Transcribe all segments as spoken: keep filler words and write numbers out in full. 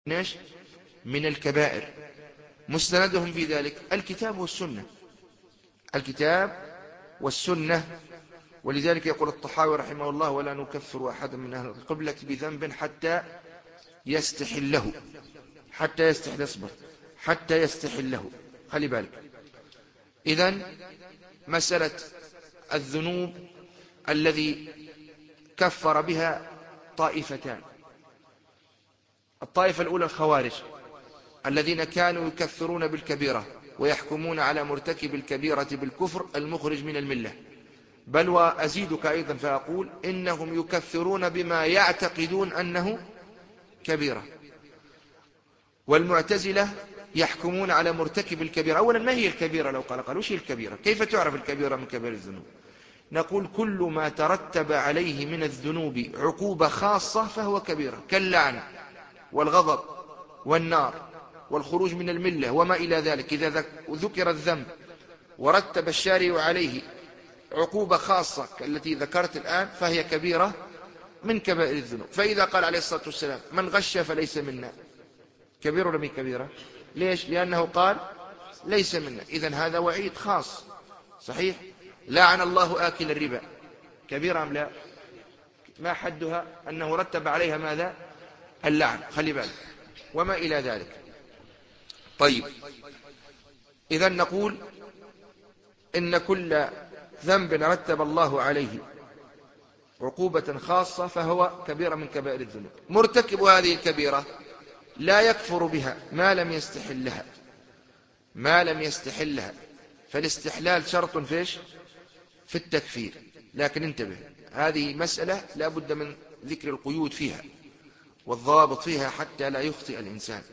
إيش؟ من الكبائر، مستندهم في ذلك الكتاب والسنة، الكتاب والسنة. ولذلك يقول الطحاوي رحمه الله: ولا نكفر أحدا من أهل القبلة بذنب حتى يستحله، حتى يستحل اصبر حتى يستحله. خلي بالك. إذن مسألة الذنوب الذي كفر بها طائفتان: الطائفة الأولى الخوارج الذين كانوا يكفرون بالكبيرة ويحكمون على مرتكب الكبيرة بالكفر المخرج من الملة، بل وأزيدك أيضا فأقول إنهم يكفرون بما يعتقدون أنه كبيرة. والمعتزلة يحكمون على مرتكب الكبيرة. أولا، ما هي الكبيرة؟ لو قال قال وش هي الكبيرة؟ كيف تعرف الكبيرة من كبائر الذنوب؟ نقول: كل ما ترتب عليه من الذنوب عقوبة خاصة فهو كبيرة، كاللعن والغضب والنار والخروج من الملة وما إلى ذلك. إذا ذكر الذنب ورتب الشارع عليه عقوبة خاصة التي ذكرت الآن فهي كبيرة من كبائر الذنوب. فإذا قال عليه الصلاة والسلام: من غش فليس منا، كبيرة ولا من كبيرة؟ ليش؟ لأنه قال ليس منا. إذن هذا وعيد خاص صحيح. لعن الله آكل الربا، كبيرة أم لا؟ ما حدها؟ أنه رتب عليها ماذا؟ اللعن. خلي بالك. وما إلى ذلك. طيب، إذن نقول إن كل ذنب رتب الله عليه عقوبة خاصة فهو كبيرة من كبائر الذنوب. مرتكب هذه الكبيرة لا يكفر بها ما لم يستحلها، ما لم يستحلها. فالاستحلال شرط فيش في التكفير. لكن انتبه، هذه مسألة لا بد من ذكر القيود فيها والضوابط فيها حتى لا يخطئ الإنسان،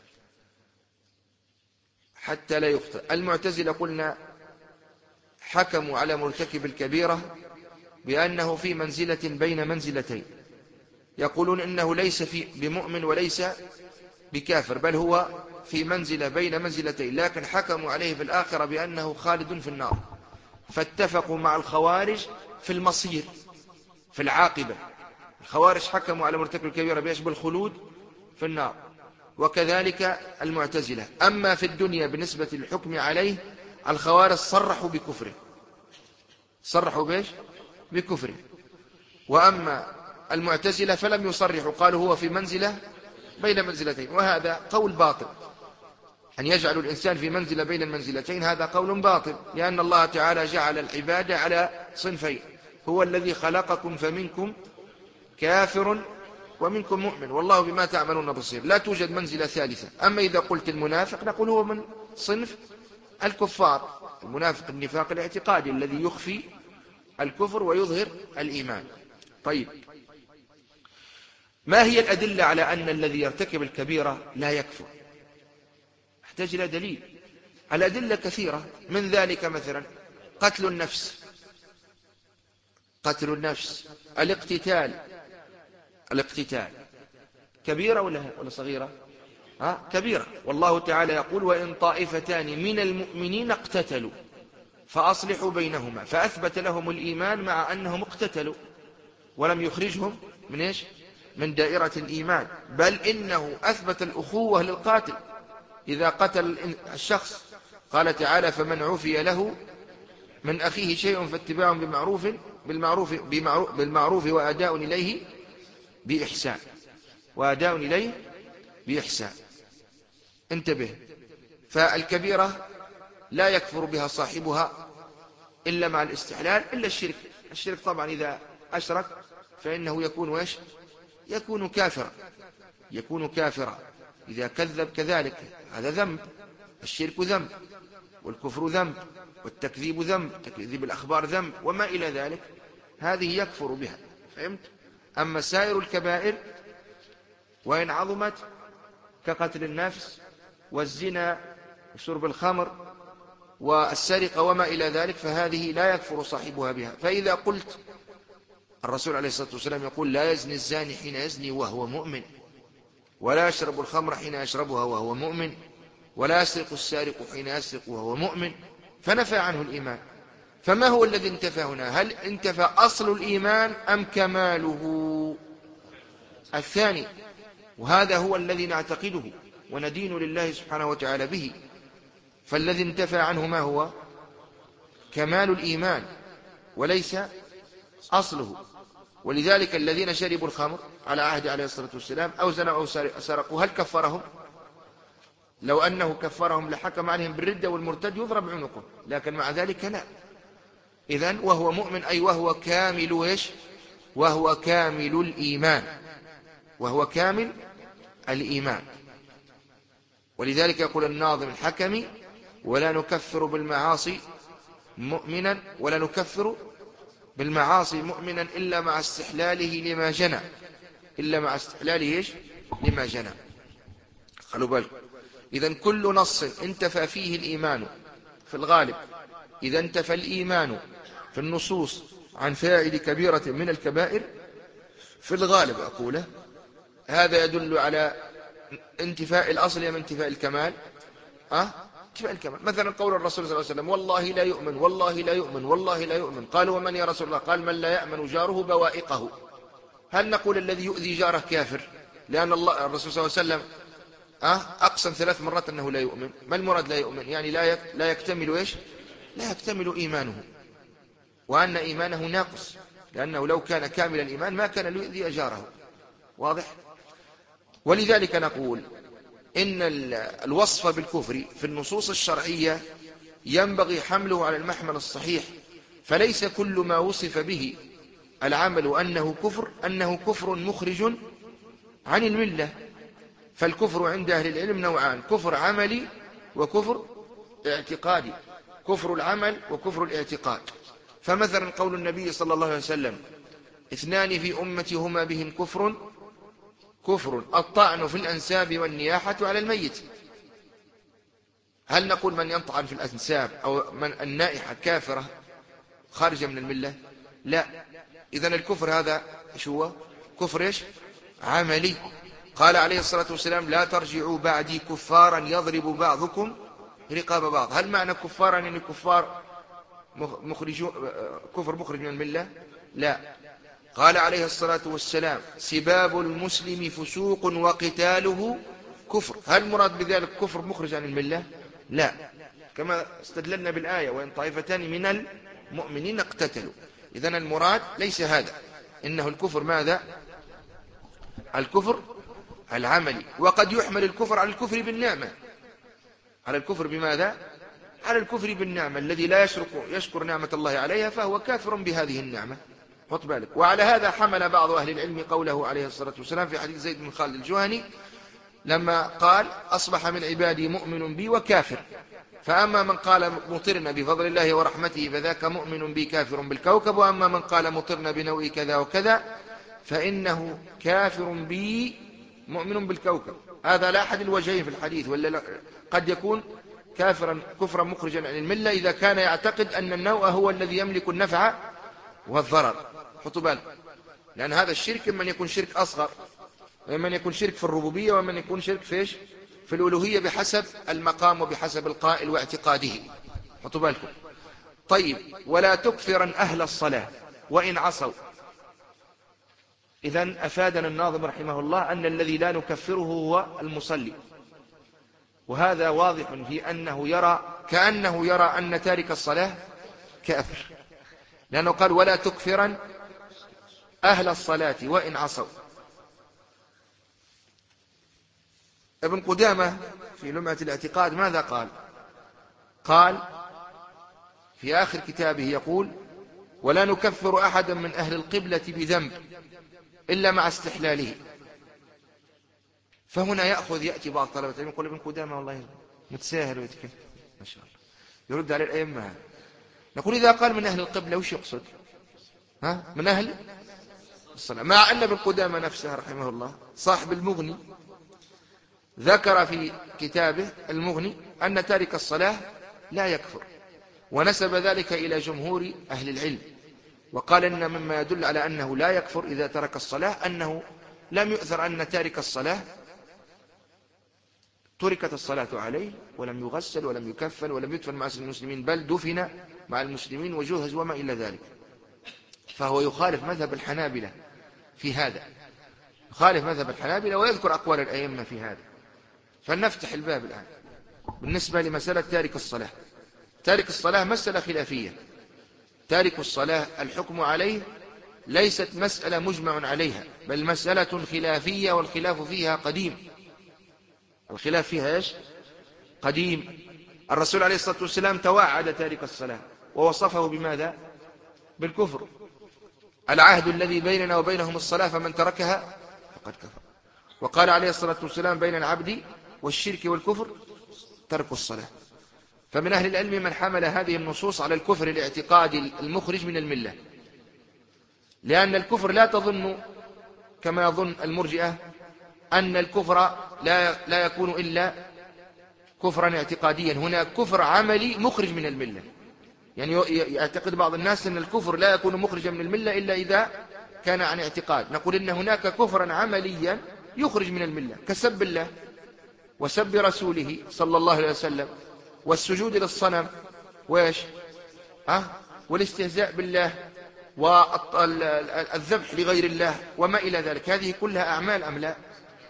حتى لا يخطئ. المعتزلة قلنا حكموا على مرتكب الكبيرة بأنه في منزلة بين منزلتين، يقولون إنه ليس في بمؤمن وليس بكافر، بل هو في منزلة بين منزلتين، لكن حكموا عليه في الآخرة بأنه خالد في النار. فاتفقوا مع الخوارج في المصير، في العاقبة. الخوارج حكموا على مرتكب الكبيرة بإيش؟ بالخلود في النار. وكذلك المعتزلة. أما في الدنيا بالنسبة للحكم عليه، الخوارج صرحوا بكفره، صرحوا بإيش؟ بكفره. وأما المعتزلة فلم يصرحوا، قالوا هو في منزلة بين منزلتين. وهذا قول باطل، أن يجعل الإنسان في منزلة بين المنزلتين هذا قول باطل، لأن الله تعالى جعل العبادة على صنفين: هو الذي خلقكم فمنكم كافر ومنكم مؤمن والله بما تعملون بصير. لا توجد منزلة ثالثة. أما إذا قلت المنافق نقول هو من صنف الكفار. المنافق النفاق الاعتقادي الذي يخفي الكفر ويظهر الإيمان. طيب، ما هي الأدلة على أن الذي يرتكب الكبيرة لا يكفر؟ احتاج إلى دليل. الأدلة كثيرة، من ذلك مثلا قتل النفس، قتل النفس، الاقتتال، الاقتتال كبيرة ولا ولا صغيرة؟ ها، كبيرة. والله تعالى يقول: وإن طائفتان من المؤمنين اقتتلوا فأصلحوا بينهما، فأثبت لهم الإيمان مع أنهم اقتتلوا ولم يخرجهم من إيش؟ من دائرة الإيمان، بل إنه أثبت الأخوة للقاتل إذا قتل الشخص. قال تعالى: فمن عفي له من أخيه شيء فاتباع بمعروف بالمعروف بمعروف بالمعروف وأداء إليه بإحسان، وأداء إليه بإحسان. انتبه. فالكبيرة لا يكفر بها صاحبها إلا مع الاستحلال، إلا الشرك. الشرك طبعا إذا أشرك فإنه يكون ويش؟ يكون كافرا، يكون كافرا. إذا كذب كذلك هذا ذنب. الشرك ذنب، والكفر ذنب، والتكذيب ذنب، تكذيب الأخبار ذنب، وما إلى ذلك، هذه يكفر بها. فهمت؟ أما سائر الكبائر وإن عظمت كقتل النفس والزنا وشرب الخمر والسرقة وما إلى ذلك فهذه لا يكفر صاحبها بها. فإذا قلت الرسول عليه الصلاة والسلام يقول: لا يزني الزاني حين يزني وهو مؤمن، ولا يشرب الخمر حين يشربها وهو مؤمن، ولا يسرق السارق حين يسرق وهو مؤمن، فنفى عنه الإيمان. فما هو الذي انتفى هنا؟ هل انتفى أصل الإيمان أم كماله؟ الثاني. وهذا هو الذي نعتقده وندين لله سبحانه وتعالى به. فالذي انتفى عنه ما هو؟ كمال الإيمان وليس أصله. ولذلك الذين شربوا الخمر على عهد عليه الصلاة والسلام أو زنوا أو سرقوا هل كفرهم؟ لو أنه كفرهم لحكم عليهم بالردة والمرتد يضرب عنقه، لكن مع ذلك لا. إذن وهو مؤمن أي وهو كامل إيش؟ وهو كامل الإيمان، وهو كامل الإيمان. ولذلك يقول الناظم الحكمي: ولا نكفر بالمعاصي مؤمنا ولا نكفر بالمعاصي مؤمنا إلا مع استحلاله لما جنى، إلا مع استحلاله إيش؟ لما جنى. خلوا بالكم، إذن كل نص انتفى فيه الإيمان في الغالب، إذا انتفى الإيمان في النصوص عن فاعل كبيرة من الكبائر في الغالب أقوله، هذا يدل على انتفاء الأصل أم انتفاء الكمال؟ أه؟ انتفاء الكمال. مثلا قول الرسول صلى الله عليه وسلم: والله لا يؤمن والله لا يؤمن والله لا يؤمن. قالوا: ومن يا رسول الله؟ قال: من لا يأمن جاره بوائقه. هل نقول الذي يؤذي جاره كافر؟ لأن الله الرسول صلى الله عليه وسلم أه؟ أقسم ثلاث مرات أنه لا يؤمن. ما المراد لا يؤمن؟ يعني لا لا يكتمل إيش؟ لا يكتمل إيمانه، وأن إيمانه ناقص، لأنه لو كان كامل الإيمان ما كان ليؤذي جاره. واضح؟ ولذلك نقول إن الوصف بالكفر في النصوص الشرعية ينبغي حمله على المحمل الصحيح، فليس كل ما وصف به العمل أنه كفر أنه كفر مخرج عن الملة. فالكفر عند أهل العلم نوعان: كفر عملي وكفر اعتقادي، كفر العمل وكفر الاعتقاد. فمثلا قول النبي صلى الله عليه وسلم: اثنان في أمتي هما بهم كفر كفر الطعن في الأنساب والنياحة على الميت. هل نقول من ينطعن في الأنساب أو من النائحة كافرة خارجة من الملة؟ لا. إذن الكفر هذا إيش هو؟ كفر إيش؟ عملي. قال عليه الصلاة والسلام: لا ترجعوا بعدي كفارا يضرب بعضكم رقاب بعض. هل معنى كفارا يعني كفار مخرجون كفر مخرج من الملة؟ لا. قال عليه الصلاة والسلام: سباب المسلم فسوق وقتاله كفر. هل مراد بذلك كفر مخرج عن الملة؟ لا، كما استدللنا بالآية: وإن طائفتان من المؤمنين اقتتلوا. إذن المراد ليس هذا، إنه الكفر ماذا؟ الكفر العملي. وقد يحمل الكفر على الكفر بالنعمة. على الكفر بماذا؟ على الكفر بالنعمة. الذي لا يشكر, يشكر نعمة الله عليها فهو كافر بهذه النعمة. حط بالك. وعلى هذا حمل بعض أهل العلم قوله عليه الصلاة والسلام في حديث زيد بن خالد الجهني لما قال: أصبح من عبادي مؤمن بي وكافر، فأما من قال مطرنا بفضل الله ورحمته فذاك مؤمن بي كافر بالكوكب، وأما من قال مطرنا بنوء كذا وكذا فإنه كافر بي مؤمن بالكوكب. هذا لا أحد الوجهين في الحديث، ولا قد يكون كافرا كفرا مخرجا عن الملة إذا كان يعتقد أن النوء هو الذي يملك النفع والضرر. حطوا بالك، لأن هذا الشرك من يكون شرك أصغر، ومن يكون شرك في الربوبية، ومن يكون شرك فيش في الألوهية بحسب المقام وبحسب القائل واعتقاده. حطوا بالكم. طيب: ولا تكفرا أهل الصلاة وإن عصوا. إذن أفادنا الناظم رحمه الله أن الذي لا نكفره هو المصلي، وهذا واضح في أنه يرى كأنه يرى أن تارك الصلاة كافر، لأنه قال: ولا تكفرا أهل الصلاة وإن عصوا. ابن قدامة في لمعة الاعتقاد ماذا قال؟ قال في آخر كتابه يقول: ولا نكفر أحدا من أهل القبلة بذنب إلا مع استحلاله. فهنا يأخذ يأتي بعض طلبة العلم يقول: ابن قدامة والله متساهل ويتكلم ما شاء الله، يرد على الأئمة. نقول: إذا قال من أهل القبلة وش يقصد؟ ها؟ من أهل الصلاة. مع أن ابن قدامة نفسه رحمه الله صاحب المغني ذكر في كتابه المغني أن تارك الصلاة لا يكفر، ونسب ذلك إلى جمهور أهل العلم، وقال إن مما يدل على أنه لا يكفر إذا ترك الصلاة أنه لم يؤثر أن تارك الصلاة تركت الصلاة عليه ولم يغسل ولم يكفن ولم يدفن مع المسلمين، بل دفن مع المسلمين وجهز وما إلى ذلك. فهو يخالف مذهب الحنابلة في هذا، يخالف مذهب الحنابلة ويذكر أقوال الأئمة في هذا. فلنفتح الباب الآن بالنسبة لمسألة تارك الصلاة. تارك الصلاة مسألة خلافية. تارك الصلاة الحكم عليه ليست مسألة مجمع عليها، بل مسألة خلافية، والخلاف فيها قديم. الخلاف فيها إيش؟ قديم. الرسول عليه الصلاة والسلام توعد تارك الصلاة ووصفه بماذا؟ بالكفر. العهد الذي بيننا وبينهم الصلاة فمن تركها فقد كفر. وقال عليه الصلاة والسلام بين العبد والشرك والكفر ترك الصلاة. فمن أهل العلم من حمل هذه النصوص على الكفر الاعتقادي المخرج من الملة، لأن الكفر لا تظن كما يظن المرجئة أن الكفر لا, لا يكون إلا كفرا اعتقاديا. هنا كفر عملي مخرج من الملة. يعني يعتقد بعض الناس أن الكفر لا يكون مخرجا من الملة إلا إذا كان عن اعتقاد. نقول إن هناك كفرا عمليا يخرج من الملة، كسب الله وسب رسوله صلى الله عليه وسلم والسجود للصنم وإيش أه؟ والاستهزاء بالله والذبح لغير الله وما إلى ذلك. هذه كلها أعمال أم لا؟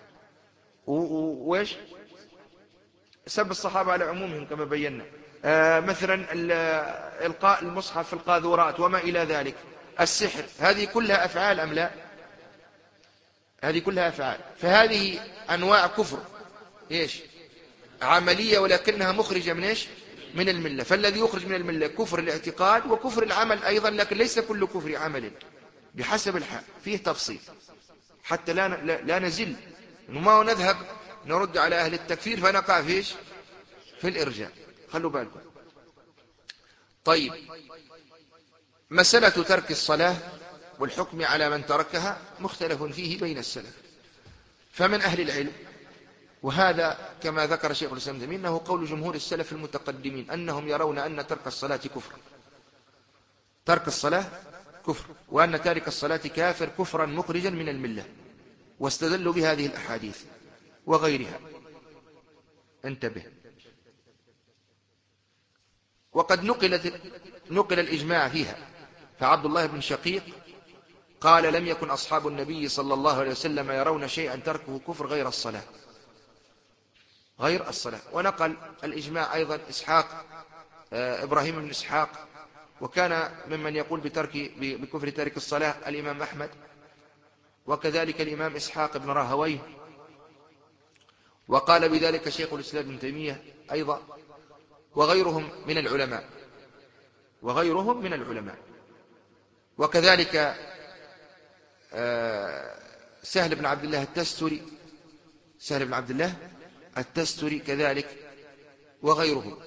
وإيش سب الصحابة على عمومهم كما بينا. آه مثلا إلقاء المصحف في القاذورات وما إلى ذلك. السحر، هذه كلها أفعال أم لا؟ هذه كلها أفعال. فهذه أنواع كفر إيش عملية، ولكنها مخرجة من إيش من الملة. فالذي يخرج من الملة كفر الاعتقاد وكفر العمل أيضا، لكن ليس كل كفر عمل، بحسب الحال فيه تفصيل حتى لا لا نزل وما نذهب نرد على أهل التكفير فنقع فيش في الإرجاء. خلوا بالكم. طيب، مسألة ترك الصلاة والحكم على من تركها مختلف فيه بين السلف. فمن أهل العلم، وهذا كما ذكر شيخ الإسلام ابن تيمية أنه قول جمهور السلف المتقدمين، أنهم يرون أن ترك الصلاة كفر. ترك الصلاة كفر، وأن تارك الصلاة كافر كفرا مخرجا من الملة، واستدلوا بهذه الأحاديث وغيرها. انتبه. وقد نقلت نقل الإجماع فيها. فعبد الله بن شقيق قال لم يكن أصحاب النبي صلى الله عليه وسلم يرون شيئا تركه كفر غير الصلاة غير الصلاة. ونقل الإجماع أيضا إسحاق إبراهيم بن إسحاق، وكان ممن يقول بترك بكفر تارك الصلاة الإمام أحمد، وكذلك الإمام إسحاق بن راهويه، وقال بذلك شيخ الإسلام ابن تيمية أيضا، وغيرهم من العلماء وغيرهم من العلماء وكذلك سهل بن عبد الله التستري سهل بن عبد الله التستري كذلك وغيرهم.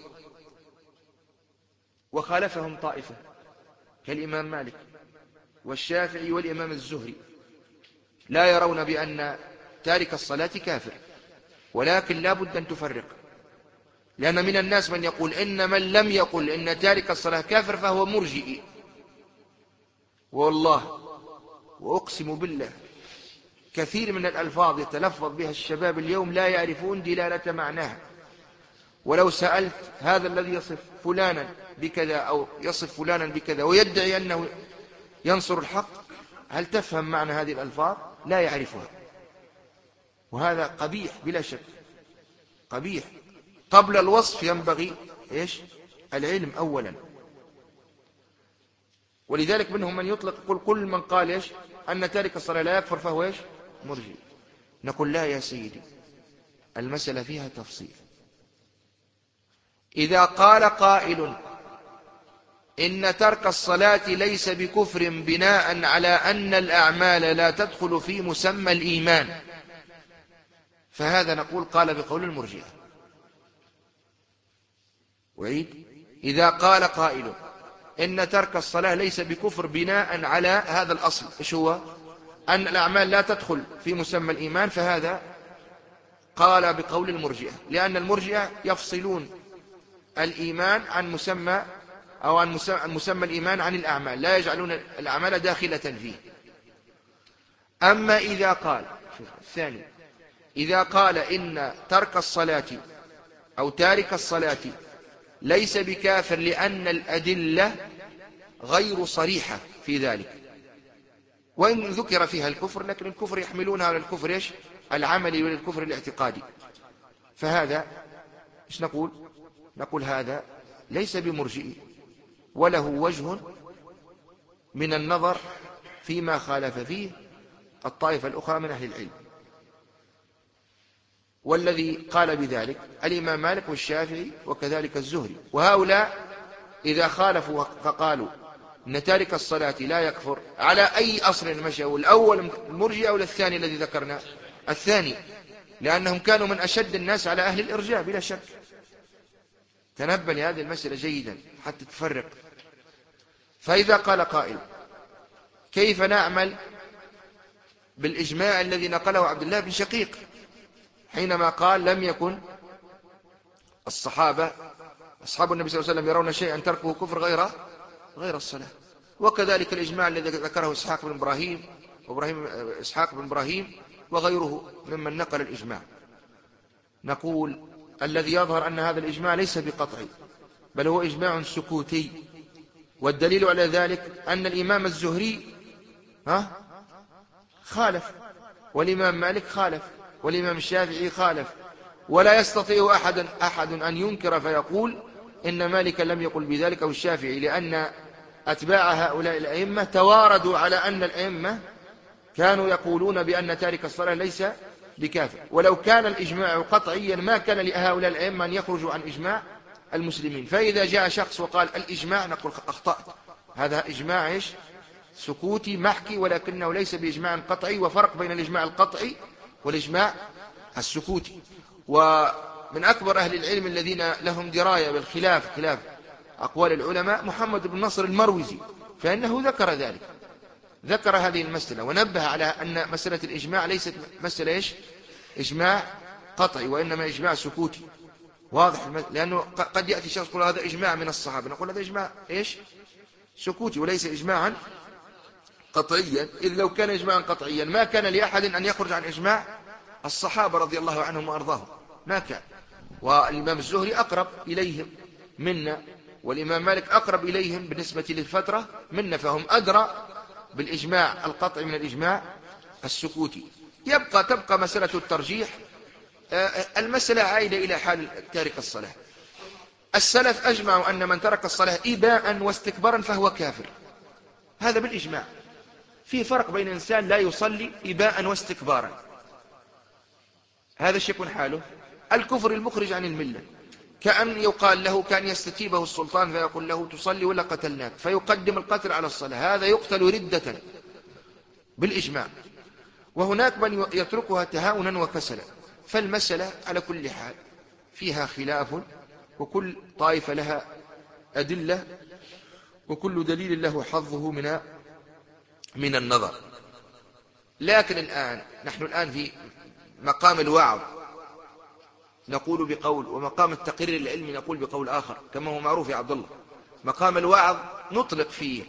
وخالفهم طائفة كالإمام مالك والشافعي والإمام الزهري، لا يرون بأن تارك الصلاة كافر، ولكن لا بد أن تفرق، لأن من الناس من يقول إن من لم يقل إن تارك الصلاة كافر فهو مرجئي. والله وأقسم بالله كثير من الألفاظ يتلفظ بها الشباب اليوم لا يعرفون دلالة معناها. ولو سألت هذا الذي يصف فلانا بكذا أو يصف فلانا بكذا ويدعي أنه ينصر الحق، هل تفهم معنى هذه الألفاظ؟ لا يعرفها. وهذا قبيح بلا شك، قبيح. قبل الوصف ينبغي إيش؟ العلم أولا. ولذلك منهم من يطلق يقول كل من قال إيش؟ أن تارك الصلاة لا يكفر فهو إيش؟ مرجئ. نقول لا يا سيدي، المسألة فيها تفصيل. إذا قال قائل إن ترك الصلاة ليس بكفر بناء على أن الأعمال لا تدخل في مسمى الإيمان، فهذا نقول قال بقول المرجئة. وعيد. إذا قال قائل إن ترك الصلاة ليس بكفر بناء على هذا الأصل، إيش هو؟ أن الأعمال لا تدخل في مسمى الإيمان، فهذا قال بقول المرجئة، لأن المرجئة يفصلون الإيمان عن مسمى أو عن مسمى الإيمان عن الأعمال، لا يجعلون الأعمال داخلة فيه. أما إذا قال الثاني، إذا قال إن ترك الصلاة أو تارك الصلاة ليس بكافر لأن الأدلة غير صريحة في ذلك، وإن ذكر فيها الكفر، لكن الكفر يحملونها على الكفر إيش العملي وللكفر الاعتقادي. فهذا إيش نقول؟ نقول هذا ليس بمرجئ، وله وجه من النظر فيما خالف فيه الطائفة الأخرى من أهل العلم. والذي قال بذلك الإمام مالك والشافعي وكذلك الزهري. وهؤلاء إذا خالفوا فقالوا إن تارك الصلاة لا يكفر، على أي أصل مشوا؟ الأول المرجئة أو الثاني الذي ذكرنا؟ الثاني، لأنهم كانوا من أشد الناس على أهل الإرجاء بلا شك. تنبه لهذه المسألة جيدا حتى تفرق. فإذا قال قائل كيف نعمل بالإجماع الذي نقله عبد الله بن شقيق حينما قال لم يكن الصحابة أصحاب النبي صلى الله عليه وسلم يرون شيئا تركه كفر غير غير الصلاة؟ وكذلك الإجماع الذي ذكره إسحاق بن إبراهيم وإبراهيم إسحاق بن إبراهيم وغيره ممن نقل الإجماع. نقول الذي يظهر أن هذا الإجماع ليس بقطعي، بل هو إجماع سكوتي. والدليل على ذلك أن الإمام الزهري ها خالف، والإمام مالك خالف، والإمام الشافعي خالف. ولا يستطيع أحد, أحد أن ينكر فيقول إن مالك لم يقل بذلك أو الشافعي، لأن أتباع هؤلاء الأئمة تواردوا على أن الأئمة كانوا يقولون بأن تارك الصلاة ليس بكافر. ولو كان الإجماع قطعيا ما كان لهؤلاء الأئمة أن يخرجوا عن إجماع المسلمين. فإذا جاء شخص وقال الإجماع نقول أخطأت، هذا إجماع إيش سكوتي محكي، ولكنه ليس بإجماع قطعي. وفرق بين الإجماع القطعي والإجماع السكوتي. ومن أكبر أهل العلم الذين لهم دراية بالخلاف خلاف أقوال العلماء محمد بن نصر المروزي، فإنه ذكر ذلك، ذكر هذه المسألة ونبه على أن مسألة الإجماع ليست مسألة إيش إجماع قطعي، وإنما إجماع سكوتي واضح. لأنه قد يأتي شخص يقول هذا إجماع من الصحابة، نقول هذا إجماع إيش سكوتي وليس إجماعا قطعيا. إذ لو كان إجماعا قطعيا ما كان لأحد أن يخرج عن إجماع الصحابة رضي الله عنهم وأرضاهم، ما كان. والإمام الزهري أقرب إليهم منا، والإمام مالك أقرب إليهم بالنسبة للفترة منا، فهم أدرى بالإجماع القطعي من الإجماع السكوتي. يبقى تبقى مسألة الترجيح. المسألة عائدة إلى حال تارك الصلاة. السلف أجمعوا أن من ترك الصلاة إباء واستكبارا فهو كافر، هذا بالإجماع. في فرق بين إنسان لا يصلي إباء واستكبارا، هذا الشيء يكون حاله الكفر المخرج عن الملة، كأن يقال له كان يستتيبه السلطان فيقول له تصلي ولا قتلناك، فيقدم القتل على الصلاة، هذا يقتل ردة بالإجماع. وهناك من يتركها تهاونا وكسلا. فالمسألة على كل حال فيها خلاف، وكل طائفة لها أدلة، وكل دليل له حظه من من النظر. لكن الآن نحن الآن في مقام الوعظ نقول بقول، ومقام التقرير العلمي نقول بقول آخر، كما هو معروف يا عبد الله. مقام الوعظ نطلق فيه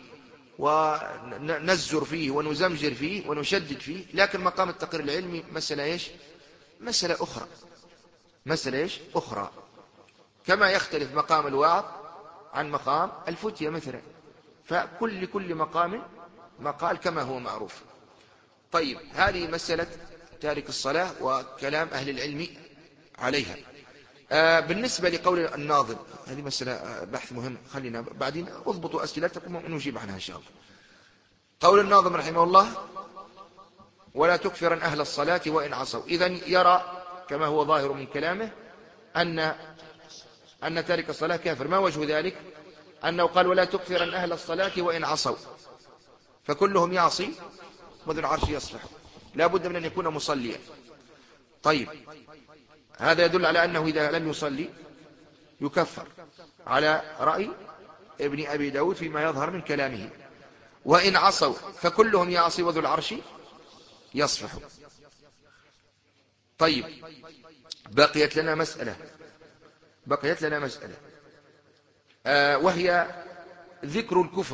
ونزجر فيه ونزمجر فيه ونشدد فيه، لكن مقام التقرير العلمي مسألة إيش مسألة أخرى، مسألة إيش أخرى. كما يختلف مقام الوعظ عن مقام الفتية مثلا، فكل كل مقام مقال كما هو معروف. طيب، هذه مسألة تارك الصلاة وكلام أهل العلم عليها. آه بالنسبة لقول الناظم، هذه مسألة بحث مهم، خلينا بعدين اضبطوا أسئلتكم ونجيب عنها إن شاء الله. قول الناظم رحمه الله ولا تكفرن أهل الصلاة وإن عصوا. إذن يرى كما هو ظاهر من كلامه أن أن تارك الصلاة كافر. ما وجه ذلك؟ أنه قال ولا تكفرن أهل الصلاة وإن عصوا، فكلهم يعصي وذو العرش يصفح، لا بد من أن يكون مصليا. طيب، هذا يدل على أنه إذا لم يصلي يكفر على رأي ابن أبي داود فيما يظهر من كلامه. وإن عصوا فكلهم يعصي وذو العرش يصفح. طيب، بقيت لنا مسألة بقيت لنا مسألة آه وهي ذكر الكفر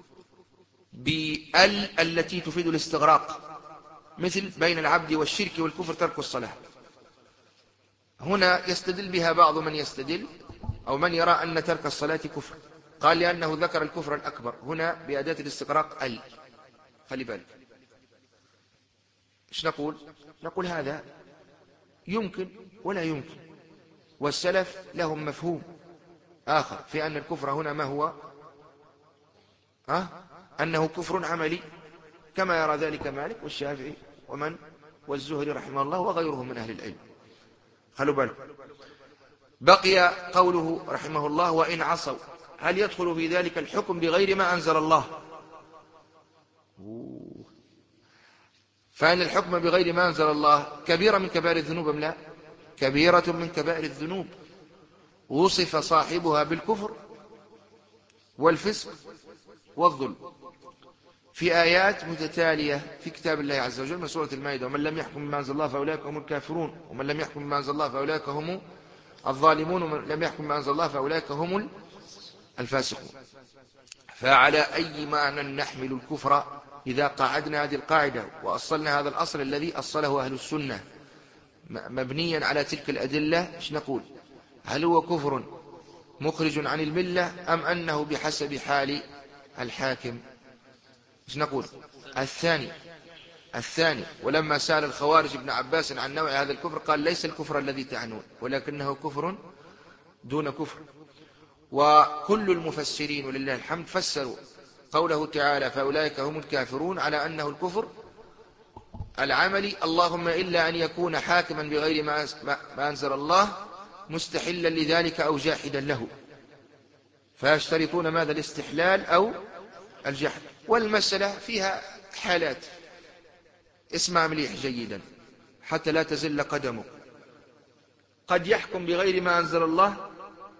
بال التي تفيد الاستغراق، مثل بين العبد والشرك والكفر ترك الصلاة. هنا يستدل بها بعض من يستدل أو من يرى أن ترك الصلاة كفر، قال لأنه ذكر الكفر الأكبر هنا بأداة الاستغراق ال. خلي بالك، إيش نقول؟ نقول هذا يمكن ولا يمكن، والسلف لهم مفهوم آخر في أن الكفر هنا ما هو؟ أه؟ أنه كفر عملي كما يرى ذلك مالك والشافعي ومن والزهري رحمه الله وغيرهم من أهل العلم. خلوا بالكم. بقي قوله رحمه الله وإن عصوا، هل يدخل في ذلك الحكم بغير ما أنزل الله؟ فإن الحكم بغير ما أنزل الله كبيرة من كبائر الذنوب أم لا؟ كبيرة من كبائر الذنوب، وصف صاحبها بالكفر والفسق والظلم في آيات متتالية في كتاب الله عز وجل من سورة المائدة: ومن لم يحكم بما أنزل الله فأولئك هم الكافرون، ومن لم يحكم بما أنزل الله فأولئك هم الظالمون، ومن لم يحكم بما أنزل الله فأولئك هم الفاسقون. فعلى أي معنى نحمل الكفر إذا قعدنا هذه القاعدة وأصلنا هذا الأصل الذي أصله أهل السنة مبنيا على تلك الأدلة؟ إيش نقول؟ هل هو كفر مخرج عن الملة أم أنه بحسب حال الحاكم؟ إيش نقول؟ الثاني الثاني ولما سأل الخوارج ابن عباس عن نوع هذا الكفر قال ليس الكفر الذي تعنون، ولكنه كفر دون كفر. وكل المفسرين ولله الحمد فسروا قوله تعالى فأولئك هم الكافرون على أنه الكفر العملي، اللهم إلا أن يكون حاكما بغير ما أنزل الله مستحلا لذلك أو جاحدا له، فيشترطون ماذا؟ الاستحلال أو الجحد. والمسألة فيها حالات، اسمع مليح جيدا حتى لا تزل قدمه. قد يحكم بغير ما أنزل الله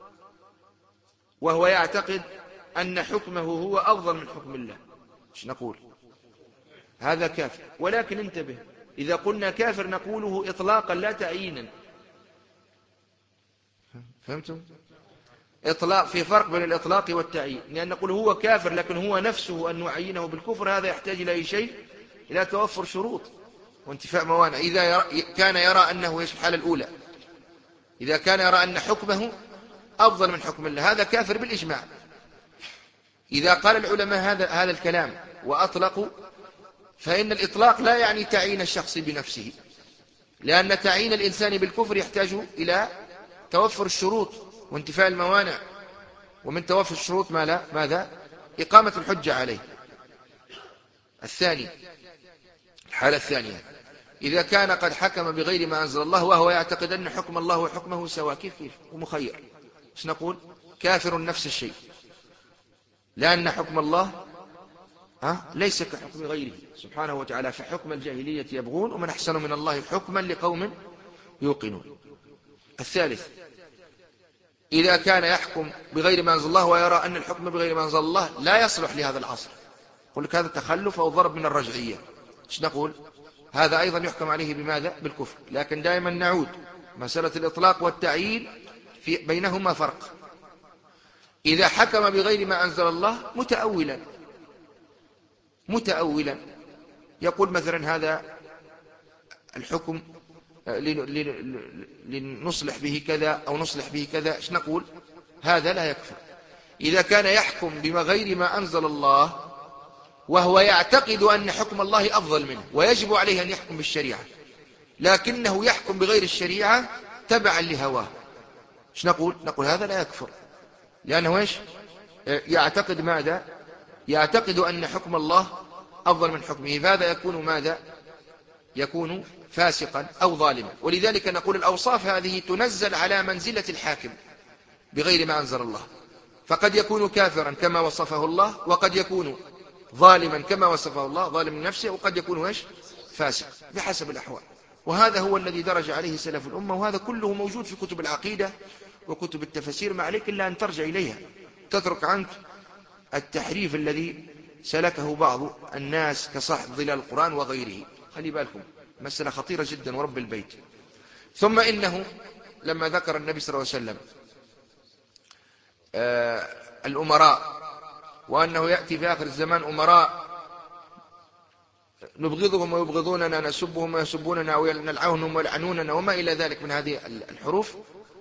وهو يعتقد أن حكمه هو أفضل من حكم الله، إيش نقول؟ هذا كافر. ولكن انتبه، إذا قلنا كافر نقوله إطلاقا لا تعيينا. فهمتم؟ إطلاق، في فرق بين الإطلاق والتعيين، لأن نقول هو كافر لكن هو نفسه أن نعينه بالكفر هذا يحتاج إلى أي شيء؟ إلى توفر شروط وانتفاء موانع. إذا يرى كان يرى أنه إيش الحالة الأولى؟ إذا كان يرى أن حكمه أفضل من حكم الله هذا كافر بالإجماع. إذا قال العلماء هذا هذا الكلام وأطلقوا، فإن الإطلاق لا يعني تعيين الشخص بنفسه، لأن تعيين الإنسان بالكفر يحتاج إلى توفر الشروط وانتفاء الموانع، ومن توفر الشروط ما لا ماذا؟ إقامة الحجة عليه. الثاني، الحالة الثانية، إذا كان قد حكم بغير ما أنزل الله وهو يعتقد أن حكم الله وحكمه سواء، كيف كيف ومخير، إيش نقول؟ كافر نفس الشيء، لأن حكم الله ها ليس كحكم غيره سبحانه وتعالى، فحكم الجاهلية يبغون ومن أحسن من الله حكما لقوم يوقنون. الثالث، إذا كان يحكم بغير ما أنزل الله ويرى أن الحكم بغير ما أنزل الله لا يصلح لهذا العصر، يقول لك هذا تخلف أو ضرب من الرجعية، إيش نقول؟ هذا أيضا يحكم عليه بماذا؟ بالكفر. لكن دائما نعود مسألة الإطلاق والتعيين في بينهما فرق. إذا حكم بغير ما أنزل الله متأولا متأولا يقول مثلا هذا الحكم لنصلح به كذا أو نصلح به كذا، إيش نقول؟ هذا لا يكفر. إذا كان يحكم بما غير ما أنزل الله وهو يعتقد أن حكم الله أفضل منه ويجب عليه أن يحكم بالشريعة، لكنه يحكم بغير الشريعة تبعا لهواه، إيش نقول؟ نقول هذا لا يكفر، لأنه إيش؟ يعتقد ماذا؟ يعتقد أن حكم الله أفضل من حكمه، فهذا يكون ماذا؟ يكون فاسقا أو ظالما. ولذلك نقول الأوصاف هذه تنزل على منزلة الحاكم بغير ما أنزل الله، فقد يكون كافرا كما وصفه الله، وقد يكون ظالما كما وصفه الله ظالم نفسه، وقد يكون إيش؟ فاسق بحسب الأحوال. وهذا هو الذي درج عليه سلف الأمة، وهذا كله موجود في كتب العقيدة وكتب التفسير، ما عليك إلا أن ترجع إليها، تترك عنك التحريف الذي سلكه بعض الناس كصاحب ظلال القرآن وغيره. خلي بالكم، مسألة خطيرة جدا ورب البيت. ثم إنه لما ذكر النبي صلى الله عليه وسلم آه الأمراء، وأنه يأتي في آخر الزمان أمراء نبغضهم ويبغضوننا، نسبهم ويسبوننا، ونلعنهم ويلعنوننا، وما إلى ذلك من هذه الحروف،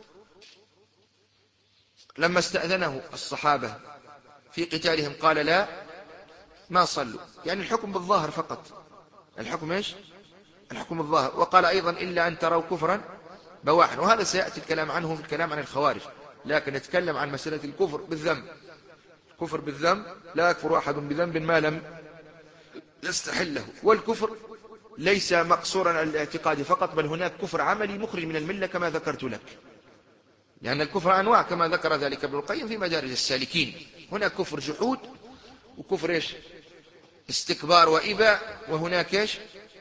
لما استأذنه الصحابة في قتالهم قال لا ما صلوا، يعني الحكم بالظاهر فقط، الحكم إيش؟ الحكم الظاهر. وقال أيضا إلا أن تروا كفرا بواحا، وهذا سيأتي الكلام عنه في الكلام عن الخوارج، لكن نتكلم عن مسألة الكفر بالذنب. كفر بالذنب لا يكفر أحد بذنب ما لم يستحله. والكفر ليس مقصورا على الاعتقاد فقط، بل هناك كفر عملي مخرج من الملة كما ذكرت لك، لأن الكفر أنواع كما ذكر ذلك ابن القيم في مدارج السالكين. هناك كفر جحود، وكفر إيش؟ استكبار وإباء، وهناك إيش؟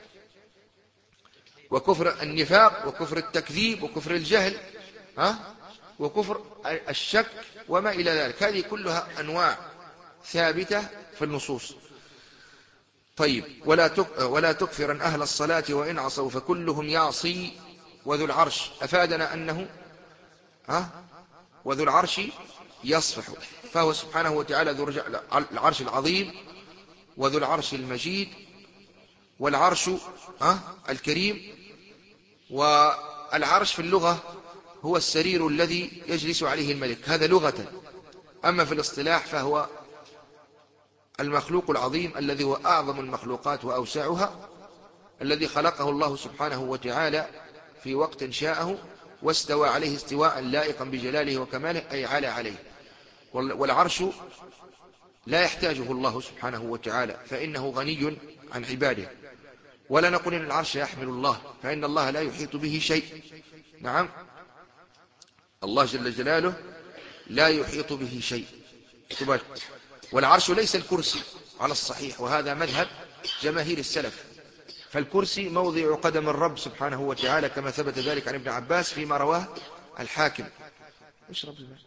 وكفر النفاق، وكفر التكذيب، وكفر الجهل، ها؟ وكفر الشك وما إلى ذلك. هذه كلها أنواع ثابتة في النصوص. طيب، ولا ولا تكفرن أهل الصلاة وإن عصوا فكلهم يعصي وذو العرش. أفادنا أنه ها وذو العرش يصفح، فهو سبحانه وتعالى ذو العرش العظيم وذو العرش المجيد، والعرش ها الكريم. والعرش في اللغة هو السرير الذي يجلس عليه الملك، هذا لغة. أما في الاصطلاح فهو المخلوق العظيم الذي هو أعظم المخلوقات وأوسعها، الذي خلقه الله سبحانه وتعالى في وقت شاءه، واستوى عليه استواء لائقا بجلاله وكماله، أي على عليه. والعرش لا يحتاجه الله سبحانه وتعالى، فإنه غني عن عباده. ولا نقول إن العرش يحمل الله، فإن الله لا يحيط به شيء. نعم، الله جل جلاله لا يحيط به شيء. والعرش ليس الكرسي على الصحيح، وهذا مذهب جماهير السلف. فالكرسي موضع قدم الرب سبحانه وتعالى، كما ثبت ذلك عن ابن عباس فيما رواه الحاكم. اشرب الماء.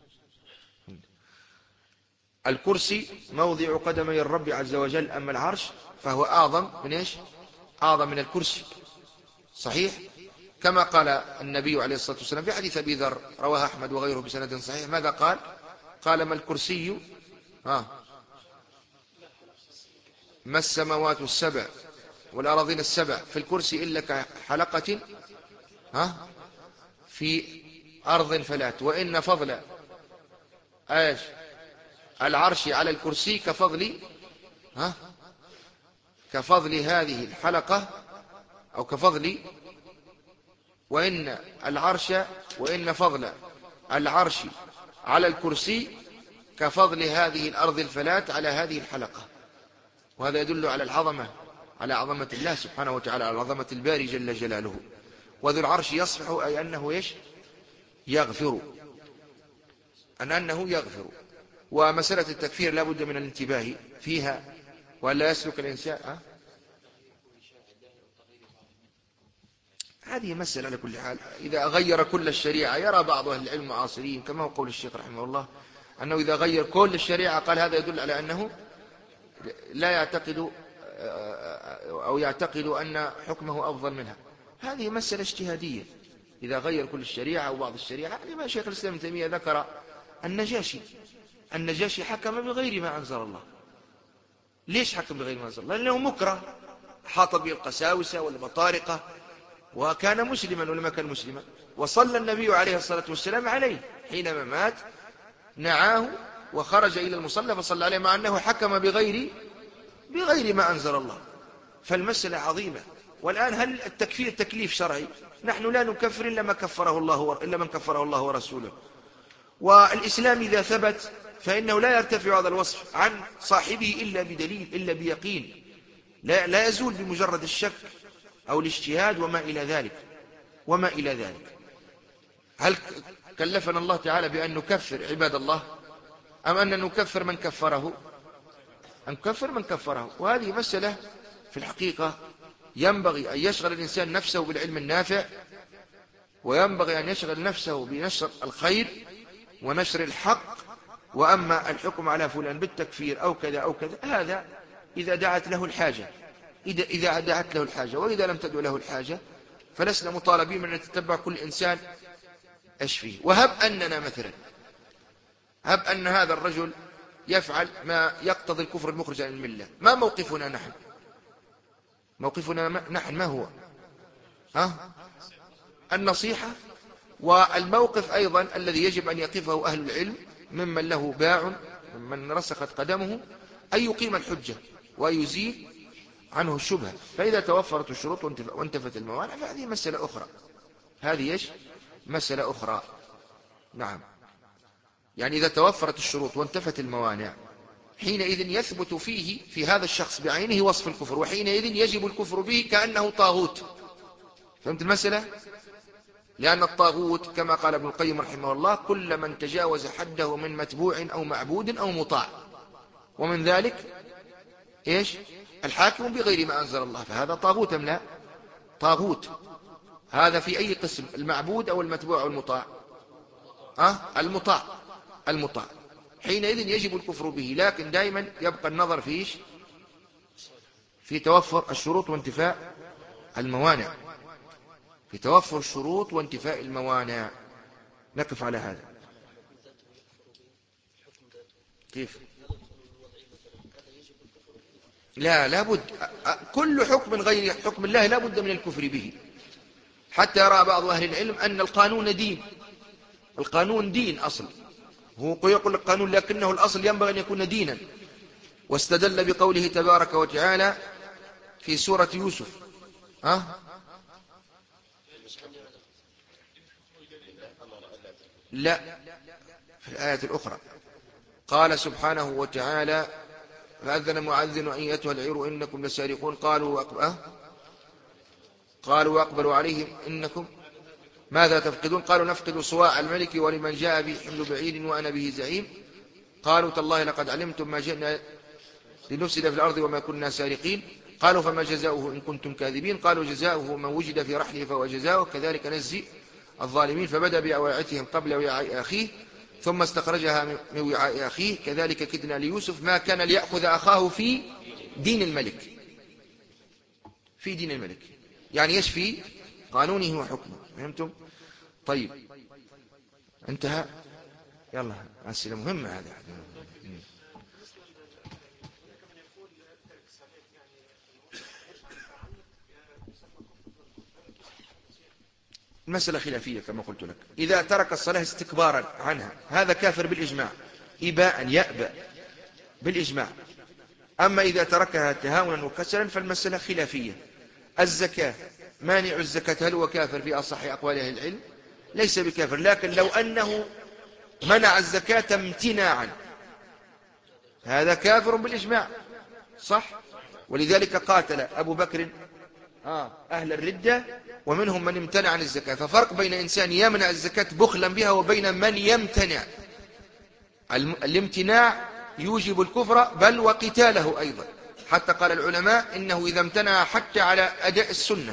الكرسي موضع قدمي الرب عز وجل، أما العرش فهو أعظم من إيش؟ أعظم من الكرسي، صحيح؟ كما قال النبي عليه الصلاة والسلام في حديث أبي ذر رواه أحمد وغيره بسند صحيح. ماذا قال؟ قال: ما الكرسي ها ما السماوات السبع والأراضين السبع في الكرسي إلا كحلقة ها في أرض فلات، وإن فضل ايش العرش على الكرسي كفضل ها كفضل هذه الحلقة، أو كفضل وإن العرش وإن فضل العرش على الكرسي كفضل هذه الأرض الفلات على هذه الحلقة. وهذا يدل على العظمة، على عظمة الله سبحانه وتعالى، على عظمة الباري جل جلاله. وذو العرش يصفح، أي أنه إيش؟ يغفر، أن أنه يغفر. ومسألة التكفير لا بد من الانتباه فيها، ولا يسلك الإنسان أه؟ هذه مسألة على كل حال. إذا غير كل الشريعة، يرى بعض أهل العلم المعاصرين كما هو قول الشيخ رحمه الله، أنه إذا غير كل الشريعة قال هذا يدل على أنه لا يعتقد أو يعتقد أن حكمه أفضل منها. هذه مسألة اجتهادية. إذا غير كل الشريعة أو بعض الشريعة، لما شيخ الإسلام ابن تيمية ذكر النجاشي النجاشي حكم بغير ما أنزل الله. ليش حكم بغير ما أنزل الله؟ لأنه مكره، حاط به القساوسة والمطارقة، وكان مسلما ولما كان مسلما. وصلى النبي عليه الصلاة والسلام عليه حينما مات، نعاه وخرج إلى المصلى فصلى عليه، مع أنه حكم بغير بغير ما أنزل الله. فالمسألة عظيمة. والآن هل التكفير تكليف شرعي؟ نحن لا نكفر إلا ما كفره الله إلا من كفره الله ورسوله. والإسلام إذا ثبت فإنه لا يرتفع هذا الوصف عن صاحبه إلا بدليل، إلا بيقين، لا, لا يزول بمجرد الشك أو الاجتهاد وما إلى ذلك وما إلى ذلك. هل كلفنا الله تعالى بأن نكفر عباد الله، أم أن نكفر من كفره؟ أن نكفر من كفره. وهذه مسألة في الحقيقة ينبغي أن يشغل الإنسان نفسه بالعلم النافع، وينبغي أن يشغل نفسه بنشر الخير ونشر الحق. وأما الحكم على فلان بالتكفير أو كذا أو كذا، هذا إذا دعت له الحاجة إذا, إذا دعت له الحاجة وإذا لم تدع له الحاجة فلسنا مطالبين من أن نتتبع كل إنسان إيش فيه. وهب أننا مثلا هب أن هذا الرجل يفعل ما يقتضي الكفر المخرج عن الملة، ما موقفنا نحن؟ موقفنا نحن ما هو؟ ها؟ النصيحة. والموقف أيضا الذي يجب أن يقفه أهل العلم ممن له باع، ممن رسخت قدمه، أن يقيم الحجة ويزيل عنه الشبهة. فإذا توفرت الشروط وانتفت الموانع فهذه مسألة أخرى، هذه إيش؟ مسألة أخرى. نعم، يعني إذا توفرت الشروط وانتفت الموانع حينئذ يثبت فيه في هذا الشخص بعينه وصف الكفر، وحينئذ يجب الكفر به كأنه طاغوت. فهمت المسألة؟ لأن الطاغوت كما قال ابن القيم رحمه الله كل من تجاوز حده من متبوع أو معبود أو مطاع، ومن ذلك إيش؟ الحاكم بغير ما أنزل الله، فهذا طاغوت أم لا؟ طاغوت. هذا في أي قسم، المعبود أو المتبوع أو المطاع؟ أه؟ المطاع، المطاع. حينئذ يجب الكفر به، لكن دائما يبقى النظر في إيش؟ في توفر الشروط وانتفاء الموانع، في توفر الشروط وانتفاء الموانع. نقف على هذا. كيف؟ لا، لابد كل حكم غير حكم الله لا بد من الكفر به، حتى يرى بعض أهل العلم أن القانون دين. القانون دين أصل، هو يقول القانون لكنه الأصل ينبغي أن يكون دينا، واستدل بقوله تبارك وتعالى في سورة يوسف. أه؟ لا، في الآية الأخرى قال سبحانه وتعالى فأذن معذن أيتها العير إنكم لسارقون قالوا أه؟ قالوا وأقبلوا عليهم إنكم ماذا تفقدون قالوا نفقد صواع الملك ولمن جاء به حمل بعير وأنا به زعيم قالوا تالله لقد علمتم ما جئنا لنفسد في الأرض وما كنا سارقين قالوا فما جزاؤه إن كنتم كاذبين قالوا جزاؤه من وجد في رحله فهو جزاؤه كذلك نجزي الظالمين فبدأ بأواعتهم قبل وعاء أخيه ثم استخرجها من وعاء أخيه كذلك كدنا ليوسف ما كان ليأخذ أخاه في دين الملك، في دين الملك يعني يشفي قانونه وحكمه. فهمتم؟ طيب انتهى. يلا أسئلة مهمة هذا. المسألة خلافية كما قلت لك. إذا ترك الصلاة استكبارا عنها هذا كافر بالإجماع، إباء يأبى بالإجماع. أما إذا تركها تهاونا وكسلا فالمسألة خلافية. الزكاة، مانع الزكاة هل هو كافر في أصح أقوال أهل العلم؟ ليس بكافر، لكن لو أنه منع الزكاة امتناعا هذا كافر بالإجماع، صح؟ ولذلك قاتل أبو بكر آه أهل الردة ومنهم من امتنع عن الزكاة. ففرق بين إنسان يمنع الزكاة بخلا بها وبين من يمتنع. الامتناع يوجب الكفر بل وقتاله أيضا، حتى قال العلماء إنه إذا امتنع حتى على أداء السنة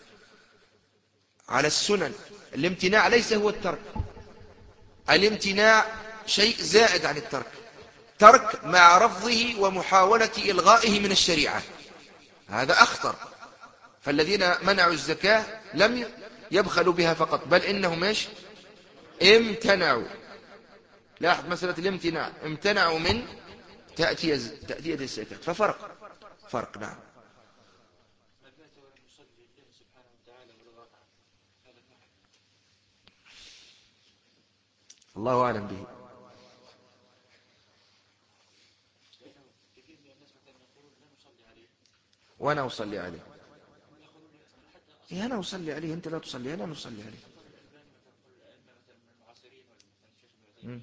على السنن. الامتناع ليس هو الترك، الامتناع شيء زائد عن الترك، ترك مع رفضه ومحاولة إلغائه من الشريعة، هذا أخطر. فالذين منعوا الزكاة لم يبخلوا بها فقط بل إنهم إيش؟ امتنعوا. لاحظ مسألة الامتناع، امتنعوا من تأتية تأتية الزكاة، ففرق فرق. نعم. الله أعلم به. وأنا أصلي عليه. إيه أنا أصلي عليه، أنت لا تصلي، أنا نصلي عليه. م.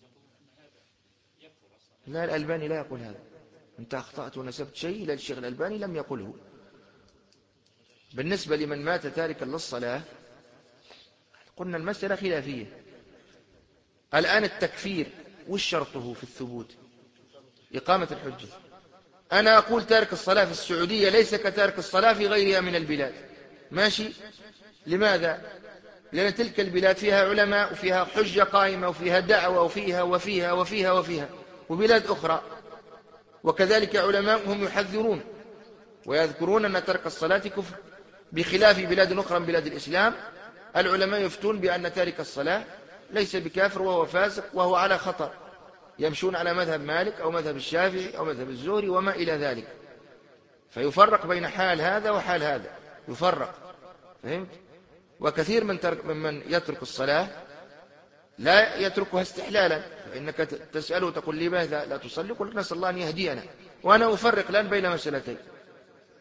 لا، الألباني لا يقول هذا. أنت أخطأت ونسبت شيء إلى الشيخ الألباني لم يقله. بالنسبة لمن مات تاركا للصلاة قلنا المسألة خلافية. الآن التكفير وش شرطه في الثبوت؟ إقامة الحجة. أنا أقول تارك الصلاة في السعودية ليس كتارك الصلاة في غيرها من البلاد، ماشي؟ لماذا؟ لأن تلك البلاد فيها علماء وفيها حجة قائمة وفيها دعوة وفيها وفيها وفيها وفيها، وبلاد أخرى وكذلك علماء هم يحذرون ويذكرون أن ترك الصلاة كفر، بخلاف بلاد أخرى من بلاد الإسلام العلماء يفتون بأن تارك الصلاة ليس بكافر وهو فاسق وهو على خطر، يمشون على مذهب مالك أو مذهب الشافعي أو مذهب الزهري وما إلى ذلك. فيفرق بين حال هذا وحال هذا، يفرق. فهمت؟ وكثير من ترك ممن يترك الصلاة لا يتركها استحلالا، فإنك تسأله تقول لي ماذا لا تصلي؟ قل نسأل الله أن يهدينا. وأنا أفرق الآن بين مسألتين،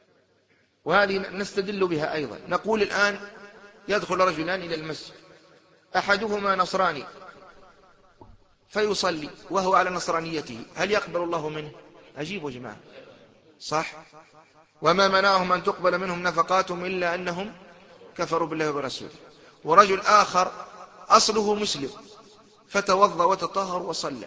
وهذه نستدل بها أيضا. نقول الآن يدخل رجلان إلى المسجد، أحدهما نصراني فيصلي وهو على نصرانيته، هل يقبل الله منه؟ أجيبوا جماعة، صح؟ وما منعهم أن تقبل منهم نفقاتهم إلا أنهم كفروا بالله وبرسوله. ورجل آخر أصله مسلم فتوضأ وتطهر وصلى،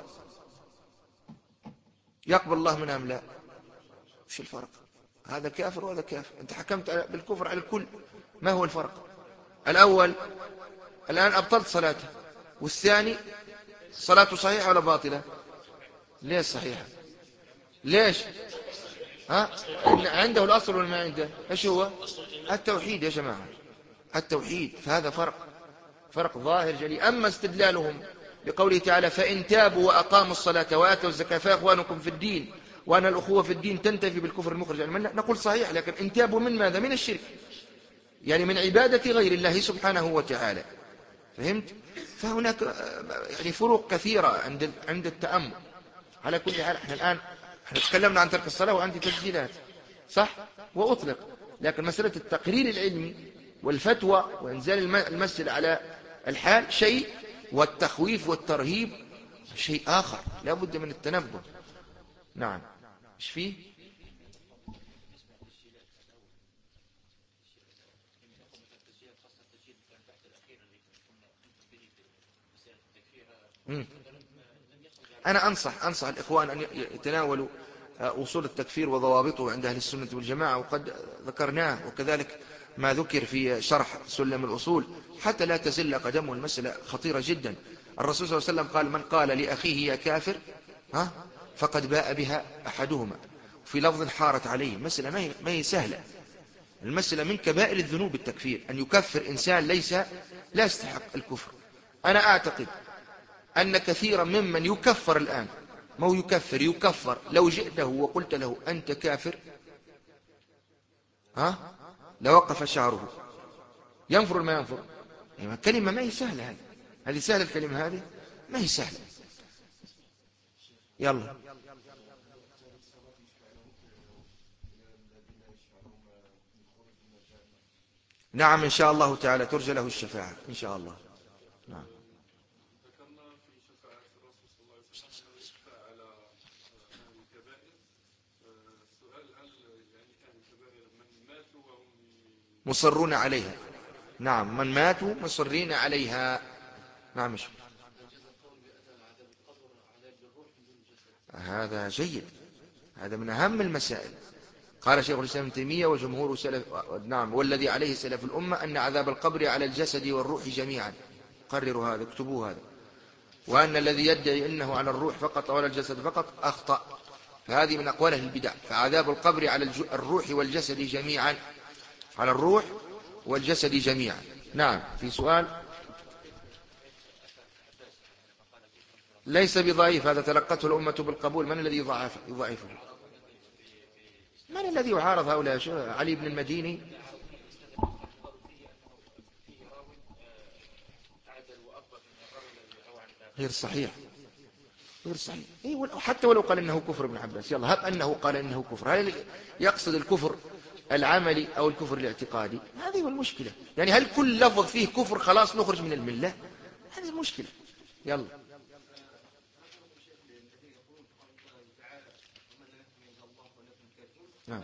يقبل الله منه أم لا؟ وش الفرق؟ هذا كافر وهذا كافر، أنت حكمت بالكفر على الكل. ما هو الفرق؟ الأول الآن أبطلت صلاته، والثاني صلاته صحيحة ولا باطلة؟ ليش صحيحة؟ ليش؟ ها؟ عنده الأصل ولا ما عنده؟ إيش هو؟ التوحيد يا جماعة، التوحيد. فهذا فرق، فرق ظاهر جلي. أما استدلالهم بقوله تعالى فإن تابوا وأقاموا الصلاة وآتوا الزكاة فإخوانكم في الدين وأن الأخوة في الدين تنتفي بالكفر المخرج عن الملة، نقول صحيح، لكن إن تابوا من ماذا؟ من الشرك، يعني من عبادة غير الله سبحانه وتعالى. فهمت؟ فهناك يعني فروق كثيرة عند عند التأمل. على كل حال احنا الآن احنا تكلمنا عن ترك الصلاة وعن تسجيلات، صح؟ وأطلق، لكن مسألة التقرير العلمي والفتوى وإنزال المسجد على الحال شيء، والتخويف والترهيب شيء آخر، لا بد من التنبه. نعم. ايش فيه؟ مم. أنا أنصح أنصح الإخوان أن يتناولوا أصول التكفير وضوابطه عند أهل السنة والجماعة، وقد ذكرناه، وكذلك ما ذكر في شرح سلم الأصول، حتى لا تزل قدمه. المسألة خطيرة جدا. الرسول صلى الله عليه وسلم قال من قال لأخيه يا كافر ها فقد باء بها أحدهما، في لفظ حارت عليه. المسألة ما هي سهلة، المسألة من كبائر الذنوب التكفير، أن يكفر إنسان ليس لا يستحق الكفر. أنا أعتقد أن كثيرا ممن يكفر الآن، ما هو يكفر يكفر لو جئته وقلت له أنت كافر ها لوقف شعره. ينفر ما ينفر؟ يعني كلمة ما هي سهلة، هذه هذه سهلة الكلمة، هذه ما هي سهلة. يلا. نعم إن شاء الله تعالى ترجى له الشفاعة إن شاء الله. نعم. مصرون عليها، نعم، من ماتوا مصرين عليها. نعم. هذا جيد، هذا من أهم المسائل. قال شيخ الإسلام ابن تيمية وجمهور سلف، نعم، والذي عليه سلف الأمة أن عذاب القبر على الجسد والروح جميعا. قرروا هذا، اكتبوا هذا. وأن الذي يدعي أنه على الروح فقط ولا الجسد فقط أخطأ، فهذه من أقواله البدع. فعذاب القبر على الروح والجسد جميعا، على الروح والجسد جميعا. نعم. في سؤال؟ ليس بضعيف، هذا تلقته الأمة بالقبول. من الذي يضعفه؟ من الذي يعارض هؤلاء؟ علي بن المديني؟ غير صحيح، غير صحيح. حتى ولو قال إنه كفر ابن عباس، يلا هب أنه قال إنه كفر، هل يقصد الكفر العملي أو الكفر الاعتقادي؟ هذه هو المشكلة. يعني هل كل لفظ فيه كفر خلاص نخرج من الملة؟ هذه المشكلة. يلا. نعم.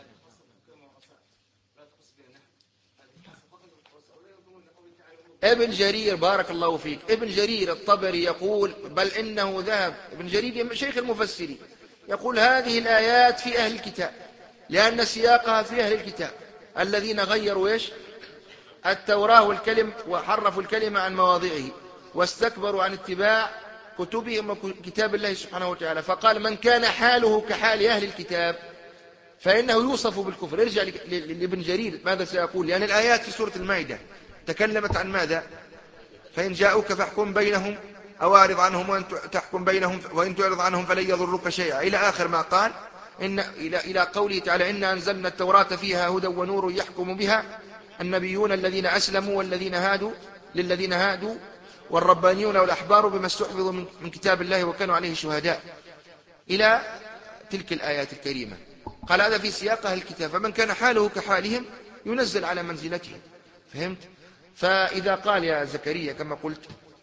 ابن جرير بارك الله فيك، ابن جرير الطبري يقول بل إنه ذهب، ابن جرير شيخ المفسرين، يقول هذه الآيات في أهل الكتاب، لأن سياقها في أهل الكتاب الذين غيروا إيش التوراة والكلم وحرفوا الكلمة عن مواضعه واستكبروا عن اتباع كتبهم وكتاب الله سبحانه وتعالى. فقال من كان حاله كحال أهل الكتاب فإنه يوصف بالكفر. ارجع لابن جرير ماذا سيقول، لأن الآيات في سورة المائدة تكلمت عن ماذا؟ فإن جاءوك فاحكم بينهم أو أعرض عنهم وإن تحكم بينهم وإن تعرض عنهم فلن يضرك شيئا، إلى آخر ما قال. إن إلى إلى قوله تعالى إنا أنزلنا التوراة فيها هدى ونور يحكم بها النبيون الذين أسلموا والذين هادوا للذين هادوا والربانيون والأحبار بما استحفظوا من كتاب الله وكانوا عليه شهداء، إلى تلك الآيات الكريمة. قال هذا في سياق أهل الكتاب، فمن كان حاله كحالهم ينزل على منزلتهم. فهمت؟ فإذا قال يا زكريا كما قلت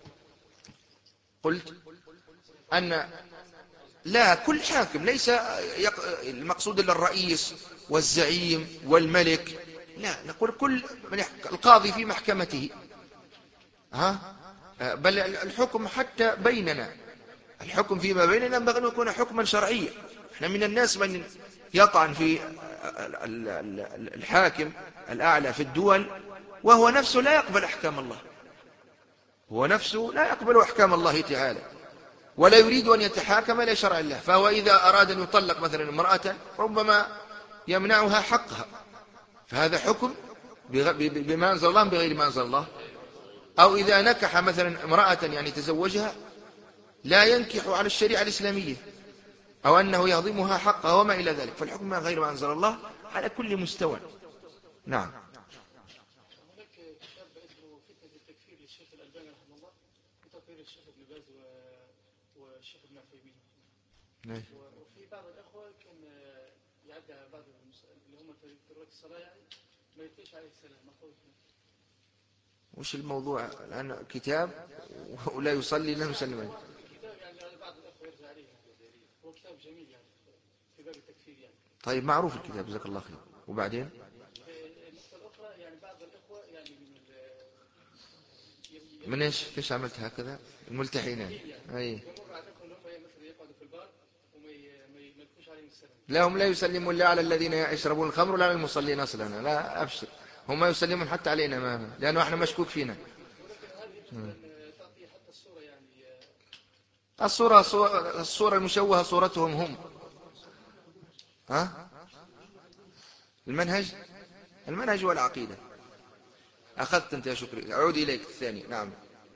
قلت أن لا كل حاكم ليس المقصود إلا الرئيس والزعيم والملك، لا، نقول كل من القاضي في محكمته، ها، بل الحكم حتى بيننا، الحكم فيما بيننا ينبغي أن يكون حكما شرعيا. احنا من الناس من يطعن في الحاكم الأعلى في الدول وهو نفسه لا يقبل أحكام الله، هو نفسه لا يقبل أحكام الله تعالى، ولا يريد أن يتحاكم إلى شرع الله. فهو إذا أراد أن يطلق مثلا امرأة ربما يمنعها حقها، فهذا حكم بما أنزل الله بغير ما أنزل الله. أو إذا نكح مثلا امرأة يعني تزوجها لا ينكح على الشريعة الإسلامية، أو أنه يهضمها حقها وما إلى ذلك، فالحكم ما غير ما أنزل الله على كل مستوى. نعم. هناك كتاب اسمه فتنة التكفير للشيخ الألباني رحمه الله، وتقرير الشيخ ابن باز والشيخ ابن عثيمين. وفي بعض الأخوة كان يعدى بعض اللي هم ترك الصلاة يعني ما يتليش عليه السلام. وش الموضوع الآن؟ كتاب ولا يصلي لا يسلم عليه. كتاب يعني على بعض الأخوة يرجع عليه، هو كتاب جميل يعني في باب التكفير يعني. طيب معروف الكتاب جزاك الله خير. وبعدين النقطة الأخرى يعني بعض الأخوة يعني من من ايش ليش عملت هكذا الملتحين يعني. اي يمر على الأخوة اللي هم مثلا يقعدوا في البار وما يلقوش عليهم السلام. لا هم لا يسلمون لا على الذين يشربون الخمر ولا على المصلين اصلا، لا ابشر، هم يسلمون حتى علينا ما لانه احنا مشكوك فينا. ولكن هذه تعطي حتى الصورة يعني الصورة الصورة المشوهة صورتهم هم. ها المنهج المنهج والعقيدة. أخذت أنت يا شكري، أعود إليك الثاني. نعم.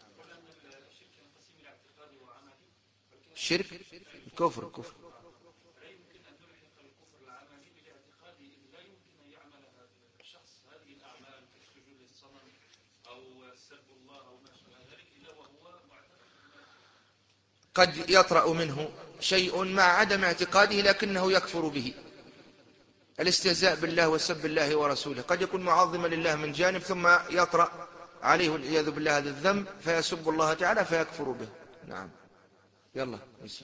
الشرك الكفر الكفر لا يمكن أن نلحق الكفر العملي بالاعتقاد، لا يمكن أن يعمل الشخص هذه الأعمال كالسجود للصنم أو سب الله أو ما شابه ذلك إلا وهو معتقد. قد يطرأ منه شيء مع عدم اعتقاده لكنه يكفر به. الاستهزاء بالله وسب الله ورسوله، قد يكون معظما لله من جانب ثم يطرأ عليه والعياذ بالله هذا الذنب فيسب الله تعالى فيكفر به. نعم. يلا يسي.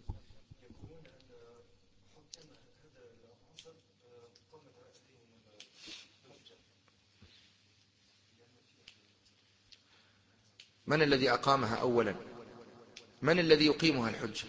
من الذي أقامها أولا؟ من الذي يقيمها الحجة؟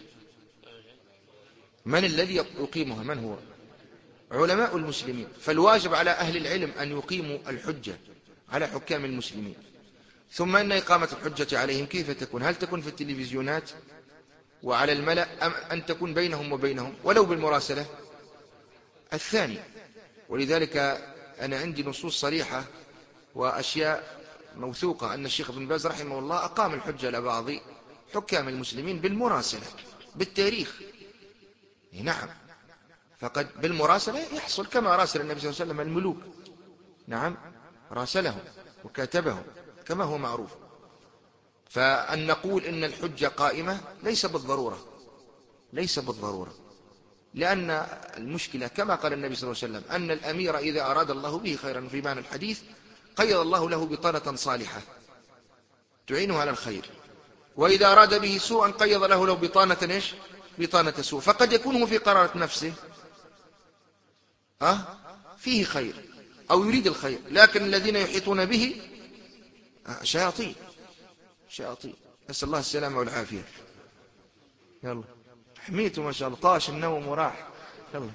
من الذي يقيمها؟ من هو؟ علماء المسلمين. فالواجب على أهل العلم أن يقيموا الحجة على حكام المسلمين. ثم أن إقامة الحجة عليهم كيف تكون؟ هل تكون في التلفزيونات وعلى الملأ أم أن تكون بينهم وبينهم ولو بالمراسلة؟ الثاني. ولذلك أنا عندي نصوص صريحة وأشياء موثوقة أن الشيخ ابن باز رحمه الله أقام الحجة على بعض حكام المسلمين بالمراسلة بالتاريخ. نعم. فقد بالمراسلة يحصل كما راسل النبي صلى الله عليه وسلم الملوك. نعم راسلهم وكاتبهم كما هو معروف. فأن نقول إن الحجة قائمة ليس بالضرورة، ليس بالضرورة، لأن المشكلة كما قال النبي صلى الله عليه وسلم أن الأمير إذا أراد الله به خيرا في معنى الحديث قيض الله له بطانة صالحة تعينه على الخير، وإذا أراد به سوءا قيض له له بطانة إيش؟ بطانة سوء. فقد يكون هو في قرارة نفسه أه؟ فيه خير أو يريد الخير، لكن الذين يحيطون به شياطين شياطين نسأل الله السلامة والعافية. يلا حميته ما شاء الله طاش النوم وراح. يلا.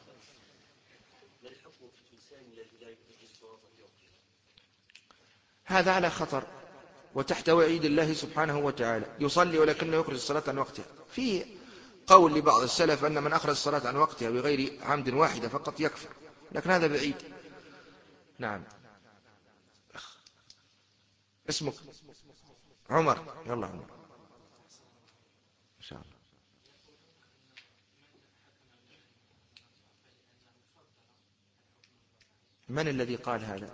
هذا على خطر وتحت وعيد الله سبحانه وتعالى. يصلي ولكنه يخرج الصلاة عن وقتها. في قول لبعض السلف أن من أخرج الصلاة عن وقتها بغير عمد واحدة فقط يكفر، لكن هذا بعيد. نعم. اسمك عمر. يلا عمر إن شاء الله. من الذي قال هذا؟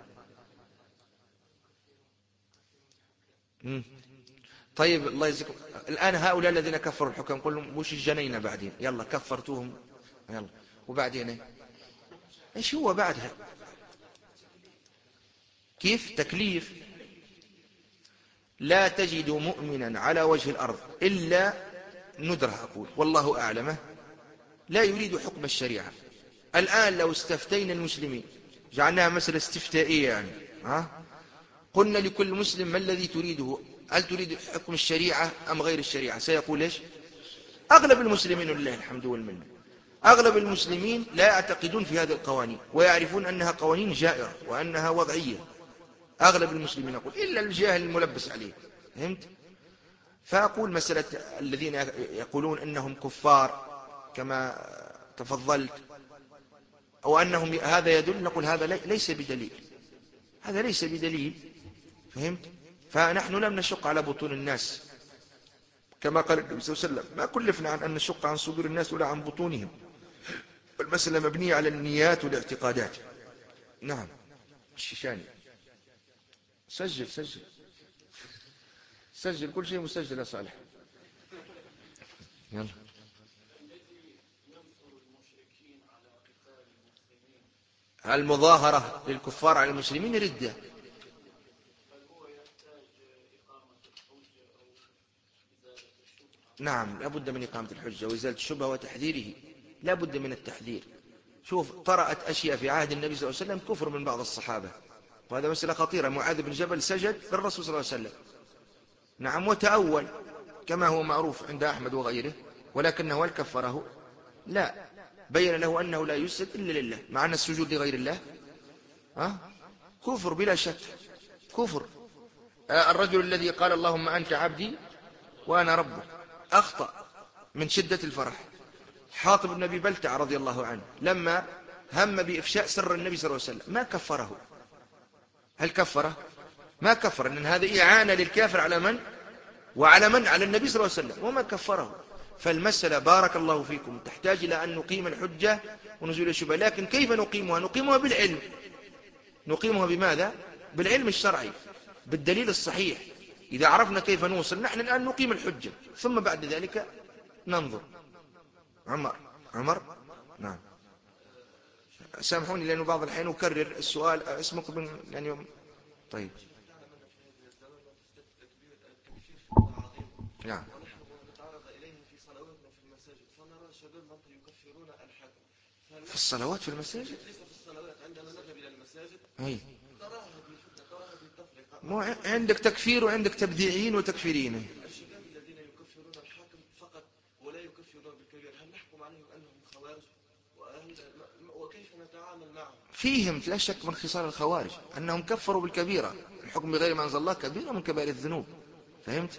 مم. طيب الله يجزيكم. الآن هؤلاء الذين كفروا الحكام قل لهم وش الجنين بعدين؟ يلا كفرتوهم. يلا وبعدين إيش هو بعدها؟ كيف تكليف؟ لا تجد مؤمنا على وجه الأرض إلا ندره أقول والله أعلمه لا يريد حكم الشريعة. الآن لو استفتينا المسلمين جعلناها مسألة استفتائية يعني ها؟ قلنا لكل مسلم ما الذي تريده، هل تريد حكم الشريعة أم غير الشريعة؟ سيقول إيش؟ أغلب المسلمين لله الحمد والمنة أغلب المسلمين لا يعتقدون في هذه القوانين ويعرفون أنها قوانين جائرة وأنها وضعية. أغلب المسلمين أقول إلا الجاهل الملبس عليه. فهمت؟ فأقول مسألة الذين يقولون أنهم كفار كما تفضلت أو أنهم هذا يدل، نقول هذا ليس بدليل، هذا ليس بدليل. فهمت؟ فنحن لم نشق على بطون الناس كما قال النبي صلى الله عليه وسلم ما كلفنا عن أن نشق عن صدور الناس ولا عن بطونهم، المسألة مبنية على النيات والاعتقادات. نعم. الشيشاني سجل سجل سجل كل شيء مسجل يا صالح. يلا. المظاهرة للكفار على المسلمين ردة. نعم لا بد من إقامة الحجة وإزالة الشبهة وتحذيره، لا بد من التحذير. شوف طرأت أشياء في عهد النبي صلى الله عليه وسلم كفر من بعض الصحابة، وهذا مسألة خطيرة. معاذ بن جبل سجد للرسول صلى الله عليه وسلم، نعم، وتأول كما هو معروف عند أحمد وغيره، ولكنه هل كفره؟ لا، بين له أنه لا يسجد إلا لله، مع أن السجود لغير الله أه؟ كفر بلا شك، كفر. الرجل الذي قال اللهم أنت عبدي وأنا ربك أخطأ من شدة الفرح. حاطب بن أبي بلتع رضي الله عنه لما هم بإفشاء سر النبي صلى الله عليه وسلم ما كفره. هل كفره؟ ما كفر، إن هذا إعانة للكافر على من؟ وعلى من؟ على النبي صلى الله عليه وسلم، وما كفره. فالمسألة بارك الله فيكم تحتاج إلى أن نقيم الحجة ونزول الشبهة، لكن كيف نقيمها؟ نقيمها بالعلم. نقيمها بماذا؟ بالعلم الشرعي، بالدليل الصحيح. إذا عرفنا كيف نوصل، نحن الآن نقيم الحجة، ثم بعد ذلك ننظر. عمر عمر نعم. سامحوني لأنه بعض الحين أكرر السؤال، اسمك من يعني. طيب نعم. ونحن نتعرض إليها في صلواتنا في المساجد، فنرى شباب يكفرون الحاكم في الصلوات في المساجد، ليس في الصلوات، عندما نذهب إلى المساجد أي نراها بالفتنة، نراها بالتفرقة. مو عندك تكفير وعندك تبديعين وتكفيرين. الشباب الذين يكفرون الحاكم فقط ولا يكفرون بالكبير، هل نحكم عليهم أنهم خوارج؟ وكيف نتعامل معهم؟ فيهم لا شك من خصال الخوارج أنهم كفروا بالكبيرة، الحكم بغير ما أنزل الله كبيرة من كبائر الذنوب. فهمت؟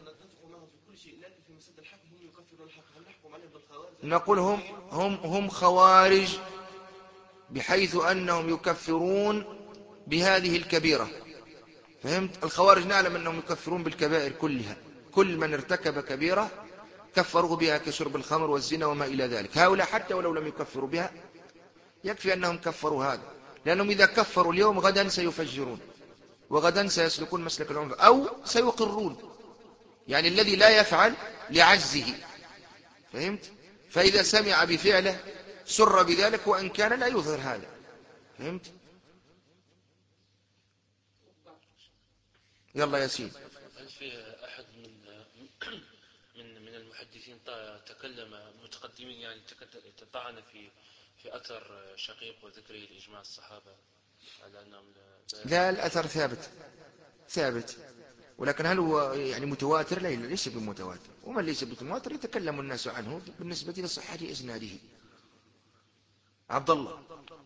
نقول هم هم هم خوارج بحيث أنهم يكفرون بهذه الكبيرة. فهمت؟ الخوارج نعلم أنهم يكفرون بالكبائر كلها، كل من ارتكب كبيرة كفروا بها كشرب الخمر والزنا وما إلى ذلك. هؤلاء حتى ولو لم يكفروا بها يكفي أنهم كفروا هذا، لأنهم إذا كفروا اليوم غدا سيفجرون، وغدا سيسلكون مسلك العنف أو سيقرون، يعني الذي لا يفعل لعجزه. فهمت؟ فإذا سمع بفعله سر بذلك وإن كان لا يظهر هذا. فهمت؟ يلا يا سيدي. هل في أحد من من من المحدثين تكلم متقدمين يعني تطعن في في أثر شقيق وذكره لإجماع الصحابة على أنهم لا، الأثر ثابت ثابت، ولكن هل هو يعني متواتر؟ لا، ليس بمتواتر، ومن ليس بمتواتر يتكلم الناس عنه بالنسبة لصحة إسناده. عبد الله.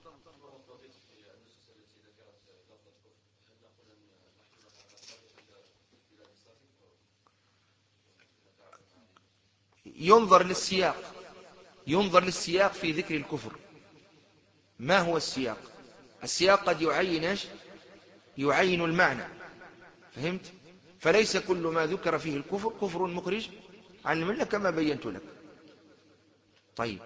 ينظر للسياق، ينظر للسياق في ذكر الكفر. ما هو السياق؟ السياق قد يعين ايش؟ يعين المعنى. فهمت؟ فليس كل ما ذكر فيه الكفر كفر مخرج عن الملة كما بينت لك. طيب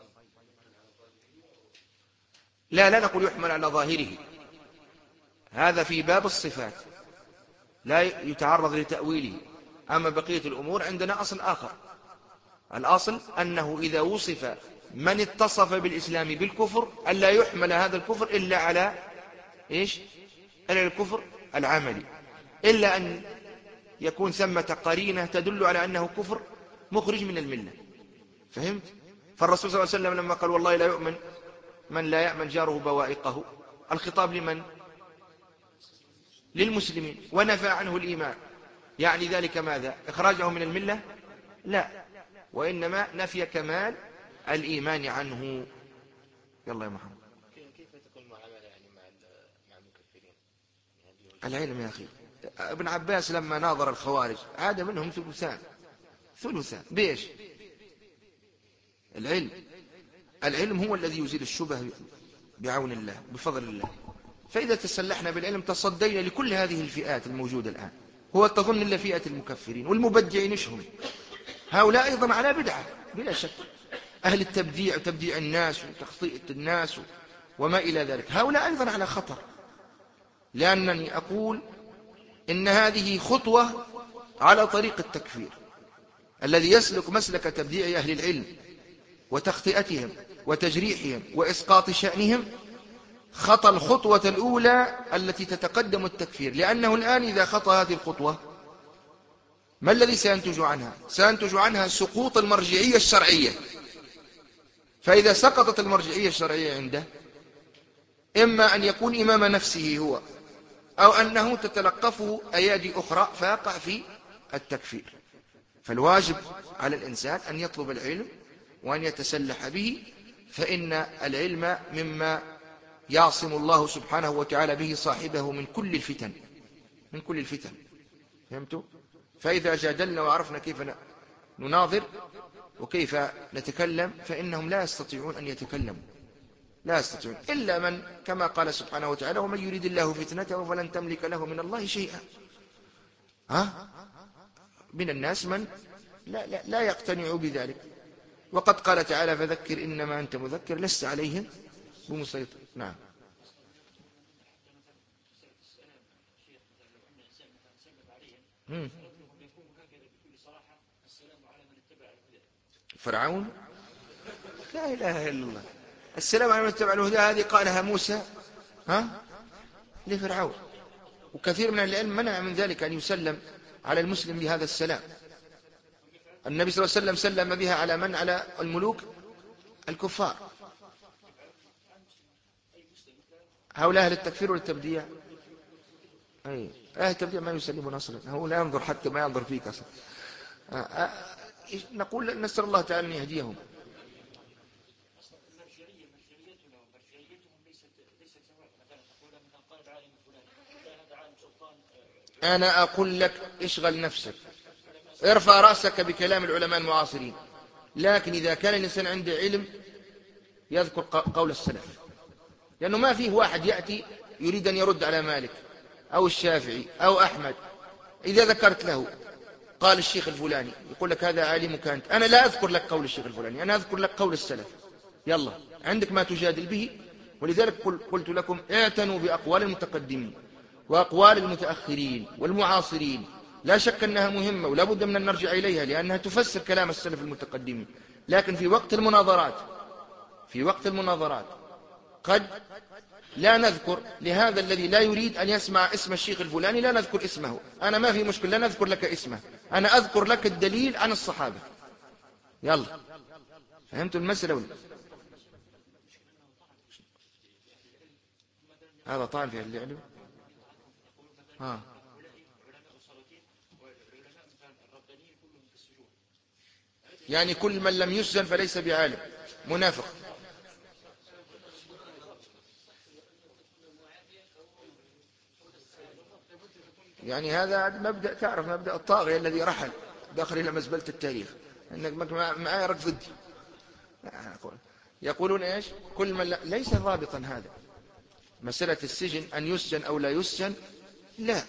لا لا نقول يحمل على ظاهره، هذا في باب الصفات لا يتعرض لتأويله. أما بقية الأمور عندنا أصل آخر، الأصل أنه إذا وصف من اتصف بالإسلام بالكفر ألا يحمل هذا الكفر إلا على إيش؟ إلا الكفر العملي، إلا أن يكون ثمة قرينة تدل على أنه كفر مخرج من الملة. فهمت؟ فالرسول صلى الله عليه وسلم لما قال والله لا يؤمن من لا يأمن جاره بوائقه، الخطاب لمن؟ للمسلمين، ونفى عنه الإيمان. يعني ذلك ماذا؟ إخراجه من الملة؟ لا، وإنما نفي كمال الإيمان عنه. يلا يا محمد. كيف تكون معاملة يعني مع مع المكفرين؟ العلم يا أخي، ابن عباس لما ناظر الخوارج عاد منهم ثلثان ثلثان بإيش؟ العلم. العلم هو الذي يزيل الشبه بعون الله بفضل الله. فإذا تسلحنا بالعلم تصدينا لكل هذه الفئات الموجودة الآن. هو تظن إلا فئة المكفرين والمبدعين إيشهم؟ هؤلاء أيضا على بدعة بلا شك، أهل التبديع وتبديع الناس وتخطيئة الناس وما إلى ذلك، هؤلاء أيضا على خطر. لأنني أقول إن هذه خطوة على طريق التكفير. الذي يسلك مسلك تبديع أهل العلم وتخطئتهم وتجريحهم وإسقاط شأنهم خطى الخطوة الأولى التي تتقدم التكفير. لأنه الآن إذا خطى هذه الخطوة ما الذي سينتج عنها؟ سينتج عنها سقوط المرجعية الشرعية. فإذا سقطت المرجعية الشرعية عنده إما أن يكون إمام نفسه هو، أو أنه تتلقفه أيادي أخرى فيقع في التكفير. فالواجب على الإنسان أن يطلب العلم وأن يتسلح به، فإن العلم مما يعصم الله سبحانه وتعالى به صاحبه من كل الفتن من كل الفتن. فهمتوا؟ فإذا جادلنا وعرفنا كيف نناظر وكيف نتكلم فإنهم لا يستطيعون أن يتكلموا، لا يستطيعون إلا من كما قال سبحانه وتعالى ومن يريد الله فتنته فلن تملك له من الله شيئا. ها؟ من الناس من لا, لا, لا يقتنع بذلك. وقد قال تعالى فذكر إنما أنت مذكر لست عليهم بمسيطر. نعم. مم. فرعون لا إله إلا الله. السلام على من اتبع الهدى هذه قالها موسى ها لفرعون، وكثير من العلم منع من ذلك أن يسلم على المسلم بهذا السلام. النبي صلى الله عليه وسلم سلم بها على من؟ على الملوك الكفار. هؤلاء أهل التكفير والتبديع. أي أهل التبديع ما يسلمون أصلا، هو لا ينظر حتى ما ينظر فيك أصلا. نقول نسأل الله تعالى أن يهديهم. أنا أقول لك اشغل نفسك، ارفع رأسك بكلام العلماء المعاصرين، لكن إذا كان الإنسان عنده علم يذكر قول السلف. لأنه ما فيه واحد يأتي يريد أن يرد على مالك أو الشافعي أو أحمد، إذا ذكرت له قال الشيخ الفلاني يقول لك هذا عالمك أنت. أنا لا أذكر لك قول الشيخ الفلاني، أنا أذكر لك قول السلف. يلا عندك ما تجادل به. ولذلك قلت لكم اعتنوا بأقوال المتقدمين وأقوال المتأخرين والمعاصرين، لا شك أنها مهمة ولا بد من أن نرجع إليها لأنها تفسر كلام السلف المتقدمين. لكن في وقت المناظرات في وقت المناظرات قد لا نذكر لهذا الذي لا يريد أن يسمع اسم الشيخ الفلاني لا نذكر اسمه. أنا ما في مشكلة لا نذكر لك اسمه، أنا أذكر لك الدليل عن الصحابة. يلا فهمتوا المسألة ولا؟ هذا طعن في أهل العلم. ها يعني كل من لم يسجن فليس بعالم، منافق. يعني هذا مبدأ، تعرف مبدأ الطاغية الذي رحل داخل إلى مزبلة التاريخ، أنك معي رك ضدي. يقولون إيش؟ كل من لا... ليس ضابطا هذا. مسألة السجن أن يسجن أو لا يسجن لا.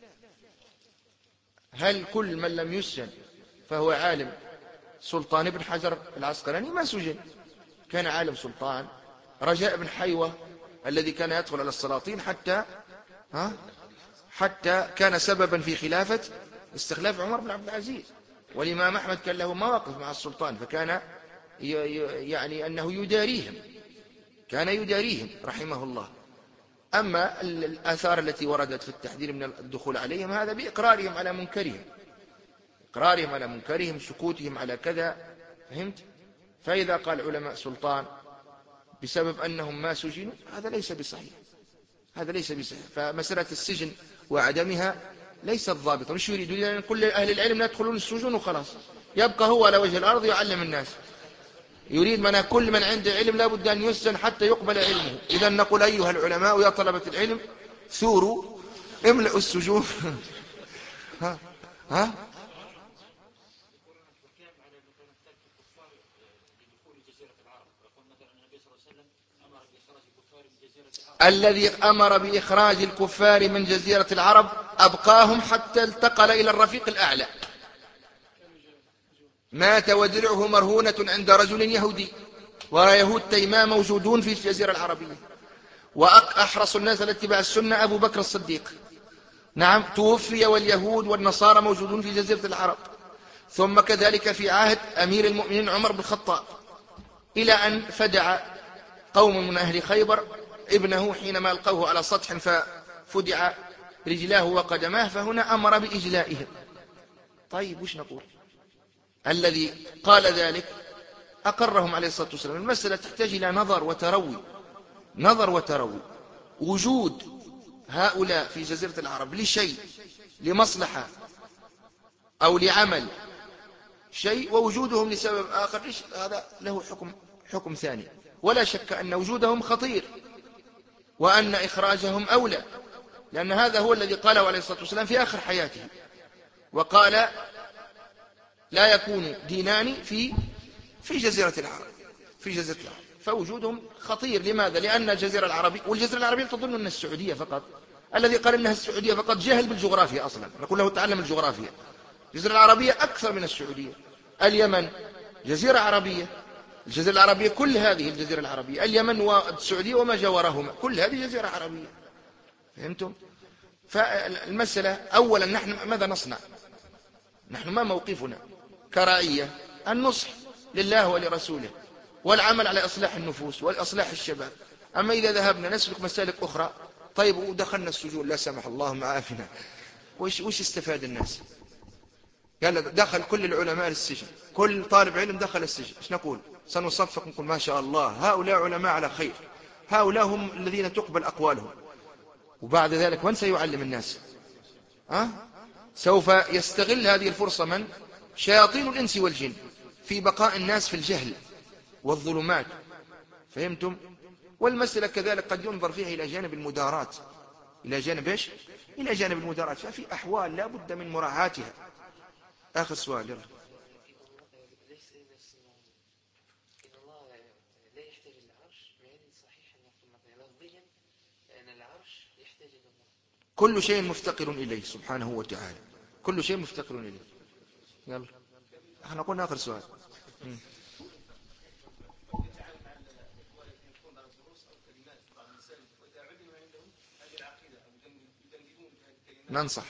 هل كل من لم يسجن فهو عالم؟ سلطان بن حجر العسقلاني ما سجن، كان عالم سلطان. رجاء بن حيوة الذي كان يدخل على السلاطين حتى ها حتى كان سببا في خلافة استخلاف عمر بن عبد العزيز. والإمام أحمد كان له مواقف مع السلطان فكان يعني أنه يداريهم، كان يداريهم رحمه الله. أما الآثار التي وردت في التحذير من الدخول عليهم هذا بإقرارهم على منكرهم، إقرارهم على منكرهم، سكوتهم على كذا، فهمت؟ فإذا قال علماء سلطان بسبب أنهم ما سجنوا هذا ليس بصحيح، هذا ليس بصحيح. فمسألة السجن وعدمها ليست ضابطة. مش يريدون أن كل أهل العلم لا يدخلون السجون وخلاص، يبقى هو على وجه الأرض يعلم الناس. يريد من كل من عنده علم لا بد أن يسجن حتى يقبل علمه. إذا نقول أيها العلماء يا طلبة العلم ثوروا املأوا السجون. ها ها الذي أمر بإخراج الكفار من جزيرة العرب أبقاهم حتى التقل إلى الرفيق الأعلى. مات ودرعه مرهونة عند رجل يهودي، ويهود تيماء موجودون في الجزيرة العربية، وأحرص الناس على اتباع السنة أبو بكر الصديق، نعم، توفي واليهود والنصارى موجودون في جزيرة العرب. ثم كذلك في عهد أمير المؤمنين عمر بن الخطاب، إلى أن فدع قوم من أهل خيبر ابنه حينما ألقوه على سطح ففدع رجلاه وقدماه، فهنا أمر بإجلائهم. طيب وش نقول؟ الذي قال ذلك أقرهم عليه الصلاة والسلام. المسألة تحتاج إلى نظر وتروي، نظر وتروي. وجود هؤلاء في جزيرة العرب لشيء، لمصلحة أو لعمل شيء، ووجودهم لسبب آخر هذا له حكم حكم ثاني. ولا شك أن وجودهم خطير وأن إخراجهم أولى، لأن هذا هو الذي قاله عليه الصلاة والسلام في آخر حياته، وقال لا يكون دينان في في جزيرة العرب، في جزيرة العرب. فوجودهم خطير. لماذا؟ لأن الجزيرة العربية، والجزيرة العربية تظن أن السعودية فقط. الذي قال أنها السعودية فقط جهل بالجغرافيا أصلا، نقول له تعلم الجغرافيا. الجزيرة العربية أكثر من السعودية. اليمن جزيرة عربية، الجزيرة العربية كل هذه الجزيرة العربية، اليمن والسعودية وما جاورهما كل هذه جزيرة عربية، فهمتم؟ فالمسألة أولا نحن ماذا نصنع؟ نحن ما موقفنا كرائية؟ النصح لله ولرسوله والعمل على إصلاح النفوس والإصلاح الشباب. أما إذا ذهبنا نسلك مسالك أخرى، طيب ودخلنا السجون لا سمح الله معافنا، وش, وش استفاد الناس؟ قال دخل كل العلماء للسجن، كل طالب علم دخل السجن، ايش نقول؟ سنصفق نقول ما شاء الله هؤلاء علماء على خير، هؤلاء هم الذين تقبل أقوالهم. وبعد ذلك من سيعلم الناس؟ أه؟ سوف يستغل هذه الفرصة من؟ شياطين الإنس والجن في بقاء الناس في الجهل والظلمات، فهمتم؟ والمسألة كذلك قد ينظر فيها إلى جانب المدارات، إلى جانب إيش؟ إلى جانب المدارات. ففي أحوال لا بد من مراعاتها. آخر سؤال يلا. كل شيء مفتقر إليه سبحانه وتعالى، كل شيء مفتقر إليه. يلا احنا قلنا آخر سؤال. م. ننصح.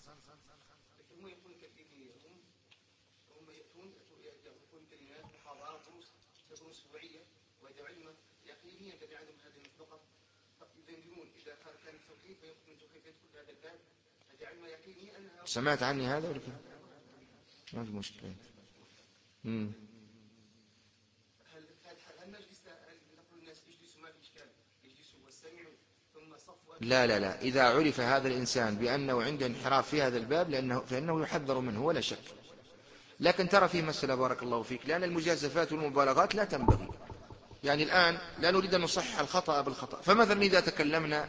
سمعت عني هذا ولا كده؟ ما في مشكلة. امم هل هل المجلس نقول الناس يجلسوا ما في اشكال، يجلسوا واستمعوا ثم صفوا؟ لا لا لا، إذا عرف هذا الإنسان بأنه عنده انحراف في هذا الباب لأنه فإنه يحذر منه ولا شك. لكن ترى فيه مسألة بارك الله فيك، لأن المجازفات والمبالغات لا تنبغي. يعني الآن لا نريد أن نصحح الخطأ بالخطأ. فمثلا إذا تكلمنا،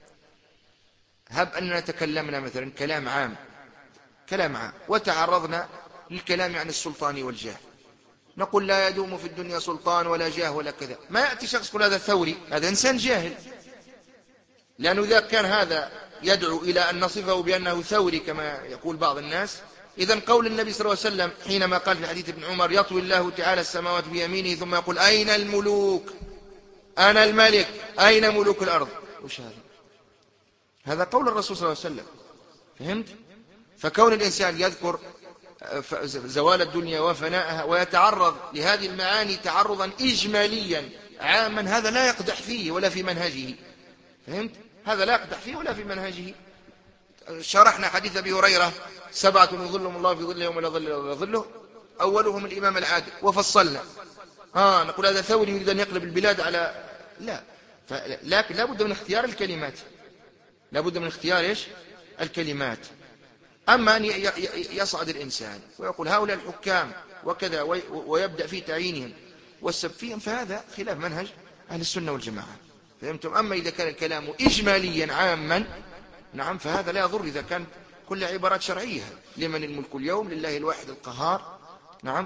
هب أننا تكلمنا مثلا كلام عام، كلام عام وتعرضنا للكلام عن السلطان والجاه، نقول لا يدوم في الدنيا سلطان ولا جاه ولا كذا. ما يأتي شخص يقول هذا ثوري، هذا إنسان جاهل، لأنه إذا كان هذا يدعو إلى أن نصفه بأنه ثوري كما يقول بعض الناس، إذن قول النبي صلى الله عليه وسلم حينما قال في حديث ابن عمر يطوي الله تعالى السماوات بيمينه ثم يقول أين الملوك؟ أنا الملك، أين ملوك الأرض؟ وش هذا؟ هذا قول الرسول صلى الله عليه وسلم، فهمت؟ فكون الإنسان يذكر زوال الدنيا وفناءها، ويتعرض لهذه المعاني تعرضا إجماليا عاما، هذا لا يقدح فيه ولا في منهجه. فهمت؟ هذا لا يقدح فيه ولا في منهجه. شرحنا حديث أبي هريرة سبعة يظلهم الله في ظله يوم لا ظل إلا ظله، أولهم الإمام العادل، وفصلنا آه نقول هذا ثوري يريد أن يقلب البلاد على لا. لكن لا بد من اختيار الكلمات، لا بد من اختيار إيش؟ الكلمات. أما أن يصعد الإنسان ويقول هؤلاء الحكام وكذا ويبدأ في تعيينهم والسب فيهم، فهذا خلاف منهج أهل السنة والجماعة. فهمتم؟ أما إذا كان الكلام إجماليا عاما، نعم، فهذا لا يضر إذا كان كل عبارات شرعية. لمن الملك اليوم؟ لله الواحد القهار. نعم.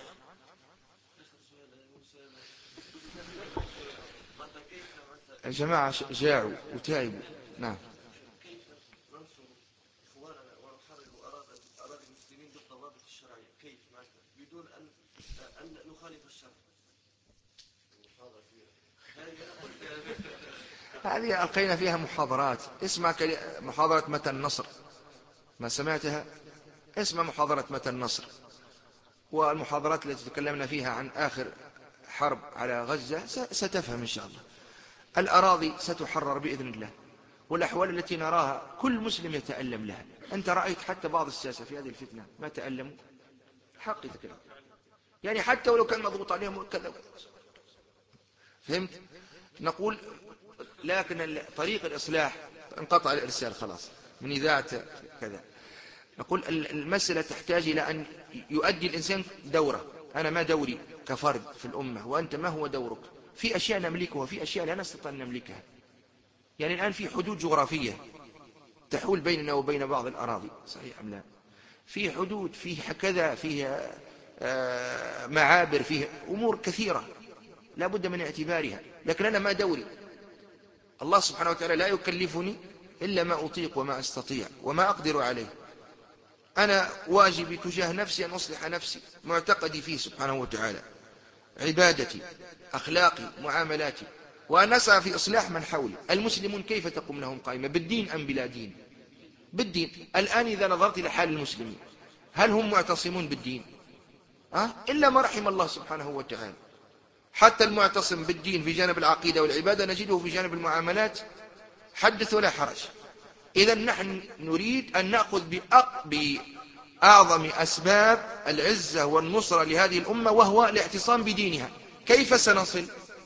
الجماعة جاعوا وتعبوا. نعم. كيف ننصر إخواننا ونحرر أراضي المسلمين بالضوابط الشرعية؟ كيف بدون أن أن نخالف الشرع؟ هذه ألقينا فيها محاضرات. اسمع محاضرة متى النصر، ما سمعتها؟ اسمع محاضرة متى النصر، والمحاضرات التي تكلمنا فيها عن آخر حرب على غزة ستفهم إن شاء الله. الأراضي ستحرر بإذن الله، والأحوال التي نراها كل مسلم يتألم لها. أنت رأيت حتى بعض الساسة في هذه الفتنة ما تألموا حق يتكلم، يعني حتى ولو كان مضغوط عليهم كذا. فهمت؟ نقول لكن طريق الإصلاح انقطع الإرسال خلاص من إذاعة كذا. نقول المسألة تحتاج إلى أن يؤدي الإنسان دوره. أنا ما دوري كفرد في الأمة، وأنت ما هو دورك؟ في أشياء نملكها وفي أشياء لا نستطيع أن نملكها. يعني الآن في حدود جغرافية تحول بيننا وبين بعض الأراضي، صحيح أم لا؟ في حدود، فيه كذا، فيه معابر، فيه أمور كثيرة لا بد من اعتبارها. لكن أنا ما دوري. الله سبحانه وتعالى لا يكلفني إلا ما أطيق وما أستطيع وما أقدر عليه. أنا واجبي تجاه نفسي أن أصلح نفسي، معتقدي فيه سبحانه وتعالى، عبادتي، أخلاقي، معاملاتي، وأن أسعى في إصلاح من حولي. المسلمون كيف تقوم لهم قائمة؟ بالدين أم بلا دين؟ بالدين. الآن إذا نظرت إلى حال المسلمين، هل هم معتصمون بالدين؟ أه؟ إلا ما رحم الله سبحانه وتعالى. حتى المعتصم بالدين في جانب العقيدة والعبادة نجده في جانب المعاملات حدث ولا حرج. إذا نحن نريد أن نأخذ بأعظم أسباب العزة والنصرة لهذه الأمة، وهو الاعتصام بدينها. كيف سنصل؟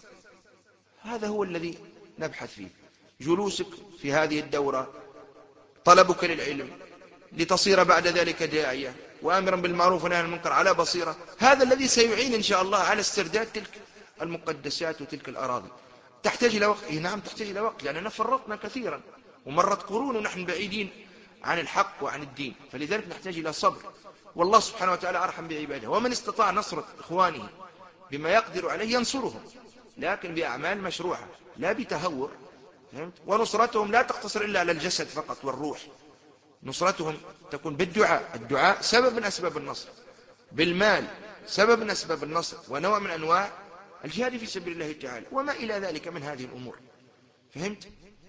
هذا هو الذي نبحث فيه. جلوسك في هذه الدورة، طلبك للعلم لتصير بعد ذلك داعية وآمرا بالمعروف ونهيا عن المنكر على بصيرة، هذا الذي سيعين إن شاء الله على استرداد تلك المقدسات وتلك الأراضي. تحتاج إلى وقت. إيه نعم تحتاج إلى وقت، لأننا فرطنا كثيرا ومرت قرون ونحن بعيدين عن الحق وعن الدين، فلذلك نحتاج إلى صبر. والله سبحانه وتعالى أرحم بعباده، ومن استطاع نصر إخوانه بما يقدر عليه ينصرهم، لكن بأعمال مشروعة لا بتهور. فهمت؟ ونصرتهم لا تقتصر إلا على الجسد فقط والروح، نصرتهم تكون بالدعاء. الدعاء سبب من أسباب النصر، بالمال سبب من أسباب النصر، ونوع من أنواع الجهاد في سبيل الله تعالى، وما إلى ذلك من هذه الأمور. فهمت؟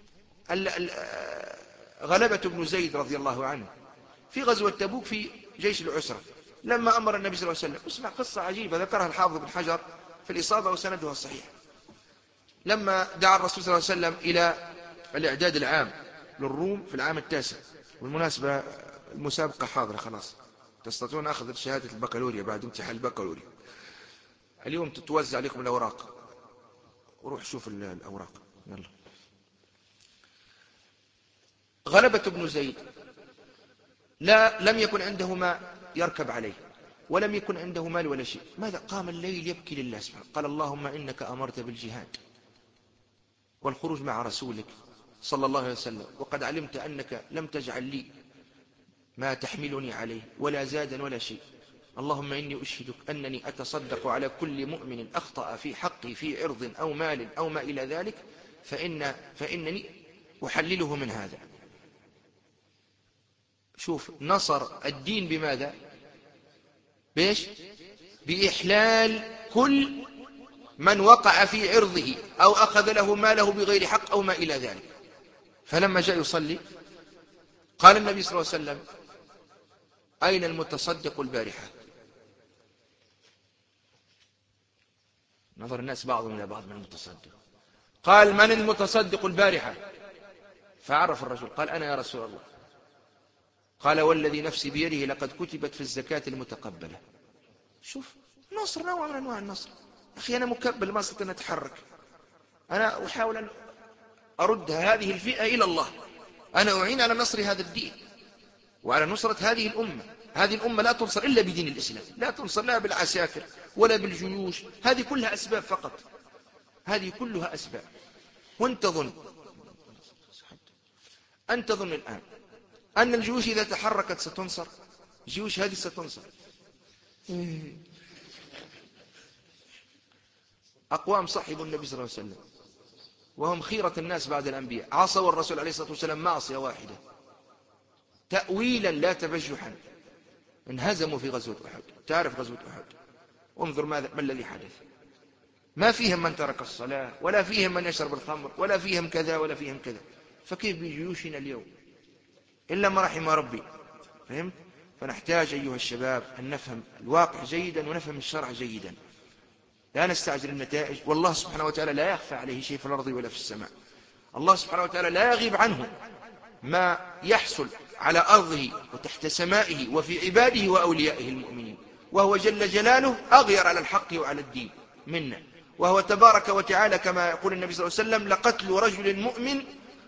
غلبة بن زيد رضي الله عنه في غزوة تبوك في جيش العسرة، لما أمر النبي صلى الله عليه وسلم، اسمع قصة عجيبة ذكرها الحافظ بن حجر في الإصابة وسندها الصحيح. لما دعا الرسول صلى الله عليه وسلم إلى الإعداد العام للروم في العام التاسع، والمناسبة المسابقة حاضرة خلاص، تستطيعون أخذ شهادة البكالوريا بعد امتحان البكالوريا. اليوم تتوزع عليكم الأوراق، وروح شوف الأوراق. يلا. غلبة بن زيد لا لم يكن عنده ما يركب عليه، ولم يكن عنده مال ولا شيء. ماذا؟ قام الليل يبكي لله سبحانه، قال اللهم إنك أمرت بالجهاد والخروج مع رسولك صلى الله عليه وسلم، وقد علمت أنك لم تجعل لي ما تحملني عليه ولا زادا ولا شيء. اللهم إني أشهدك أنني أتصدق على كل مؤمن أخطأ في حقي في عرض أو مال أو ما إلى ذلك، فإن فإنني أحلله من هذا. شوف، نصر الدين بماذا؟ بيش؟ بإحلال كل من وقع في عرضه أو أخذ له ماله بغير حق أو ما إلى ذلك. فلما جاء يصلي قال النبي صلى الله عليه وسلم أين المتصدق البارحة؟ نظر الناس بعضهم إلى بعض من المتصدق. قال من المتصدق البارحة؟ فعرف الرجل قال أنا يا رسول الله. قال والذي نفسي بيده لقد كتبت في الزكاة المتقبلة. شوف نصر، نوع من أنواع النصر. أخي أنا مكبل، ما استطيع أن أتحرك، أنا أحاول أن أرد هذه الفئة إلى الله، أنا أعين على نصر هذا الدين وعلى نصرة هذه الأمة. هذه الأمة لا تنصر إلا بدين الإسلام، لا تنصر لا بالعساكر ولا بالجيوش، هذه كلها أسباب فقط، هذه كلها أسباب. وانت تظن أنت تظن الآن أن الجيوش إذا تحركت ستنصر؟ الجيوش هذه ستنصر. أقوام صحبوا النبي صلى الله عليه وسلم وهم خيرة الناس بعد الأنبياء، عصوا الرسول عليه الصلاة والسلام معصية واحدة تأويلا لا تبجحا، انهزموا في غزوة أحد. تعرف غزوة أحد، انظر ماذا ما الذي حدث. ما فيهم من ترك الصلاة، ولا فيهم من يشرب الخمر، ولا فيهم كذا ولا فيهم كذا. فكيف بجيوشنا اليوم؟ إلا ما رحم ربي. فهمت؟ فنحتاج أيها الشباب أن نفهم الواقع جيدا ونفهم الشرع جيدا، لا نستعجل النتائج. والله سبحانه وتعالى لا يخفى عليه شيء في الأرض ولا في السماء. الله سبحانه وتعالى لا يغيب عنه ما يحصل على أرضه وتحت سمائه وفي عباده وأوليائه المؤمنين، وهو جل جلاله أغير على الحق وعلى الدين منا. وهو تبارك وتعالى كما يقول النبي صلى الله عليه وسلم لقتل رجل مؤمن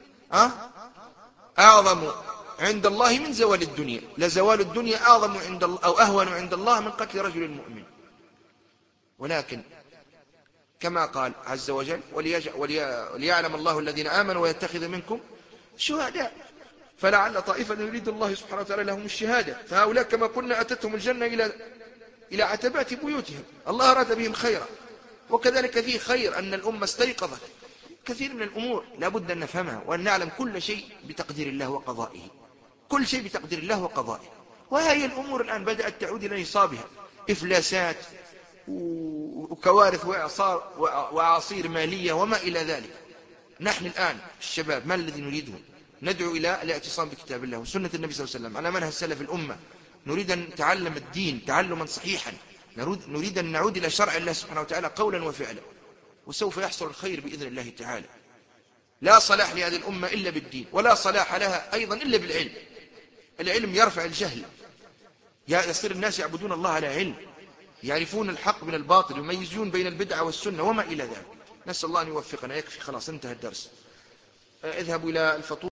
أعظم عند الله من زوال الدنيا، لزوال الدنيا أعظم عند الله أو أهون عند الله من قتل رجل مؤمن. ولكن كما قال عز وجل وليعلم الله الذين آمنوا ويتخذ منكم شهداء، فلعل طائفة يريد الله سبحانه وتعالى لهم الشهادة، فهؤلاء كما قلنا أتتهم الجنة إلى إلى عتبات بيوتهم، الله أراد بهم خيرا. وكذلك فيه خير أن الأمة استيقظت كثير من الأمور لابد أن نفهمها، وأن نعلم كل شيء بتقدير الله وقضائه، كل شيء بتقدير الله وقضائه. وهي الأمور الآن بدأت تعود إلى نصابها، إفلاسات وكوارث وإعصار وأعاصير مالية وما إلى ذلك. نحن الآن الشباب ما الذي نريده؟ ندعو إلى الاعتصام بكتاب الله وسنة النبي صلى الله عليه وسلم على منهج سلف الأمة. نريد أن نتعلم الدين تعلما صحيحا، نريد أن نعود إلى شرع الله سبحانه وتعالى قولا وفعلا، وسوف يحصل الخير بإذن الله تعالى. لا صلاح لهذه الأمة إلا بالدين، ولا صلاح لها أيضا إلا بالعلم. العلم يرفع الجهل، يصير الناس يعبدون الله على علم، يعرفون الحق من الباطل، يميزون بين البدعة والسنة وما إلى ذلك. نسأل الله أن يوفقنا. يكفي خلاص انتهى الدرس. اذهبوا إلى الفطور.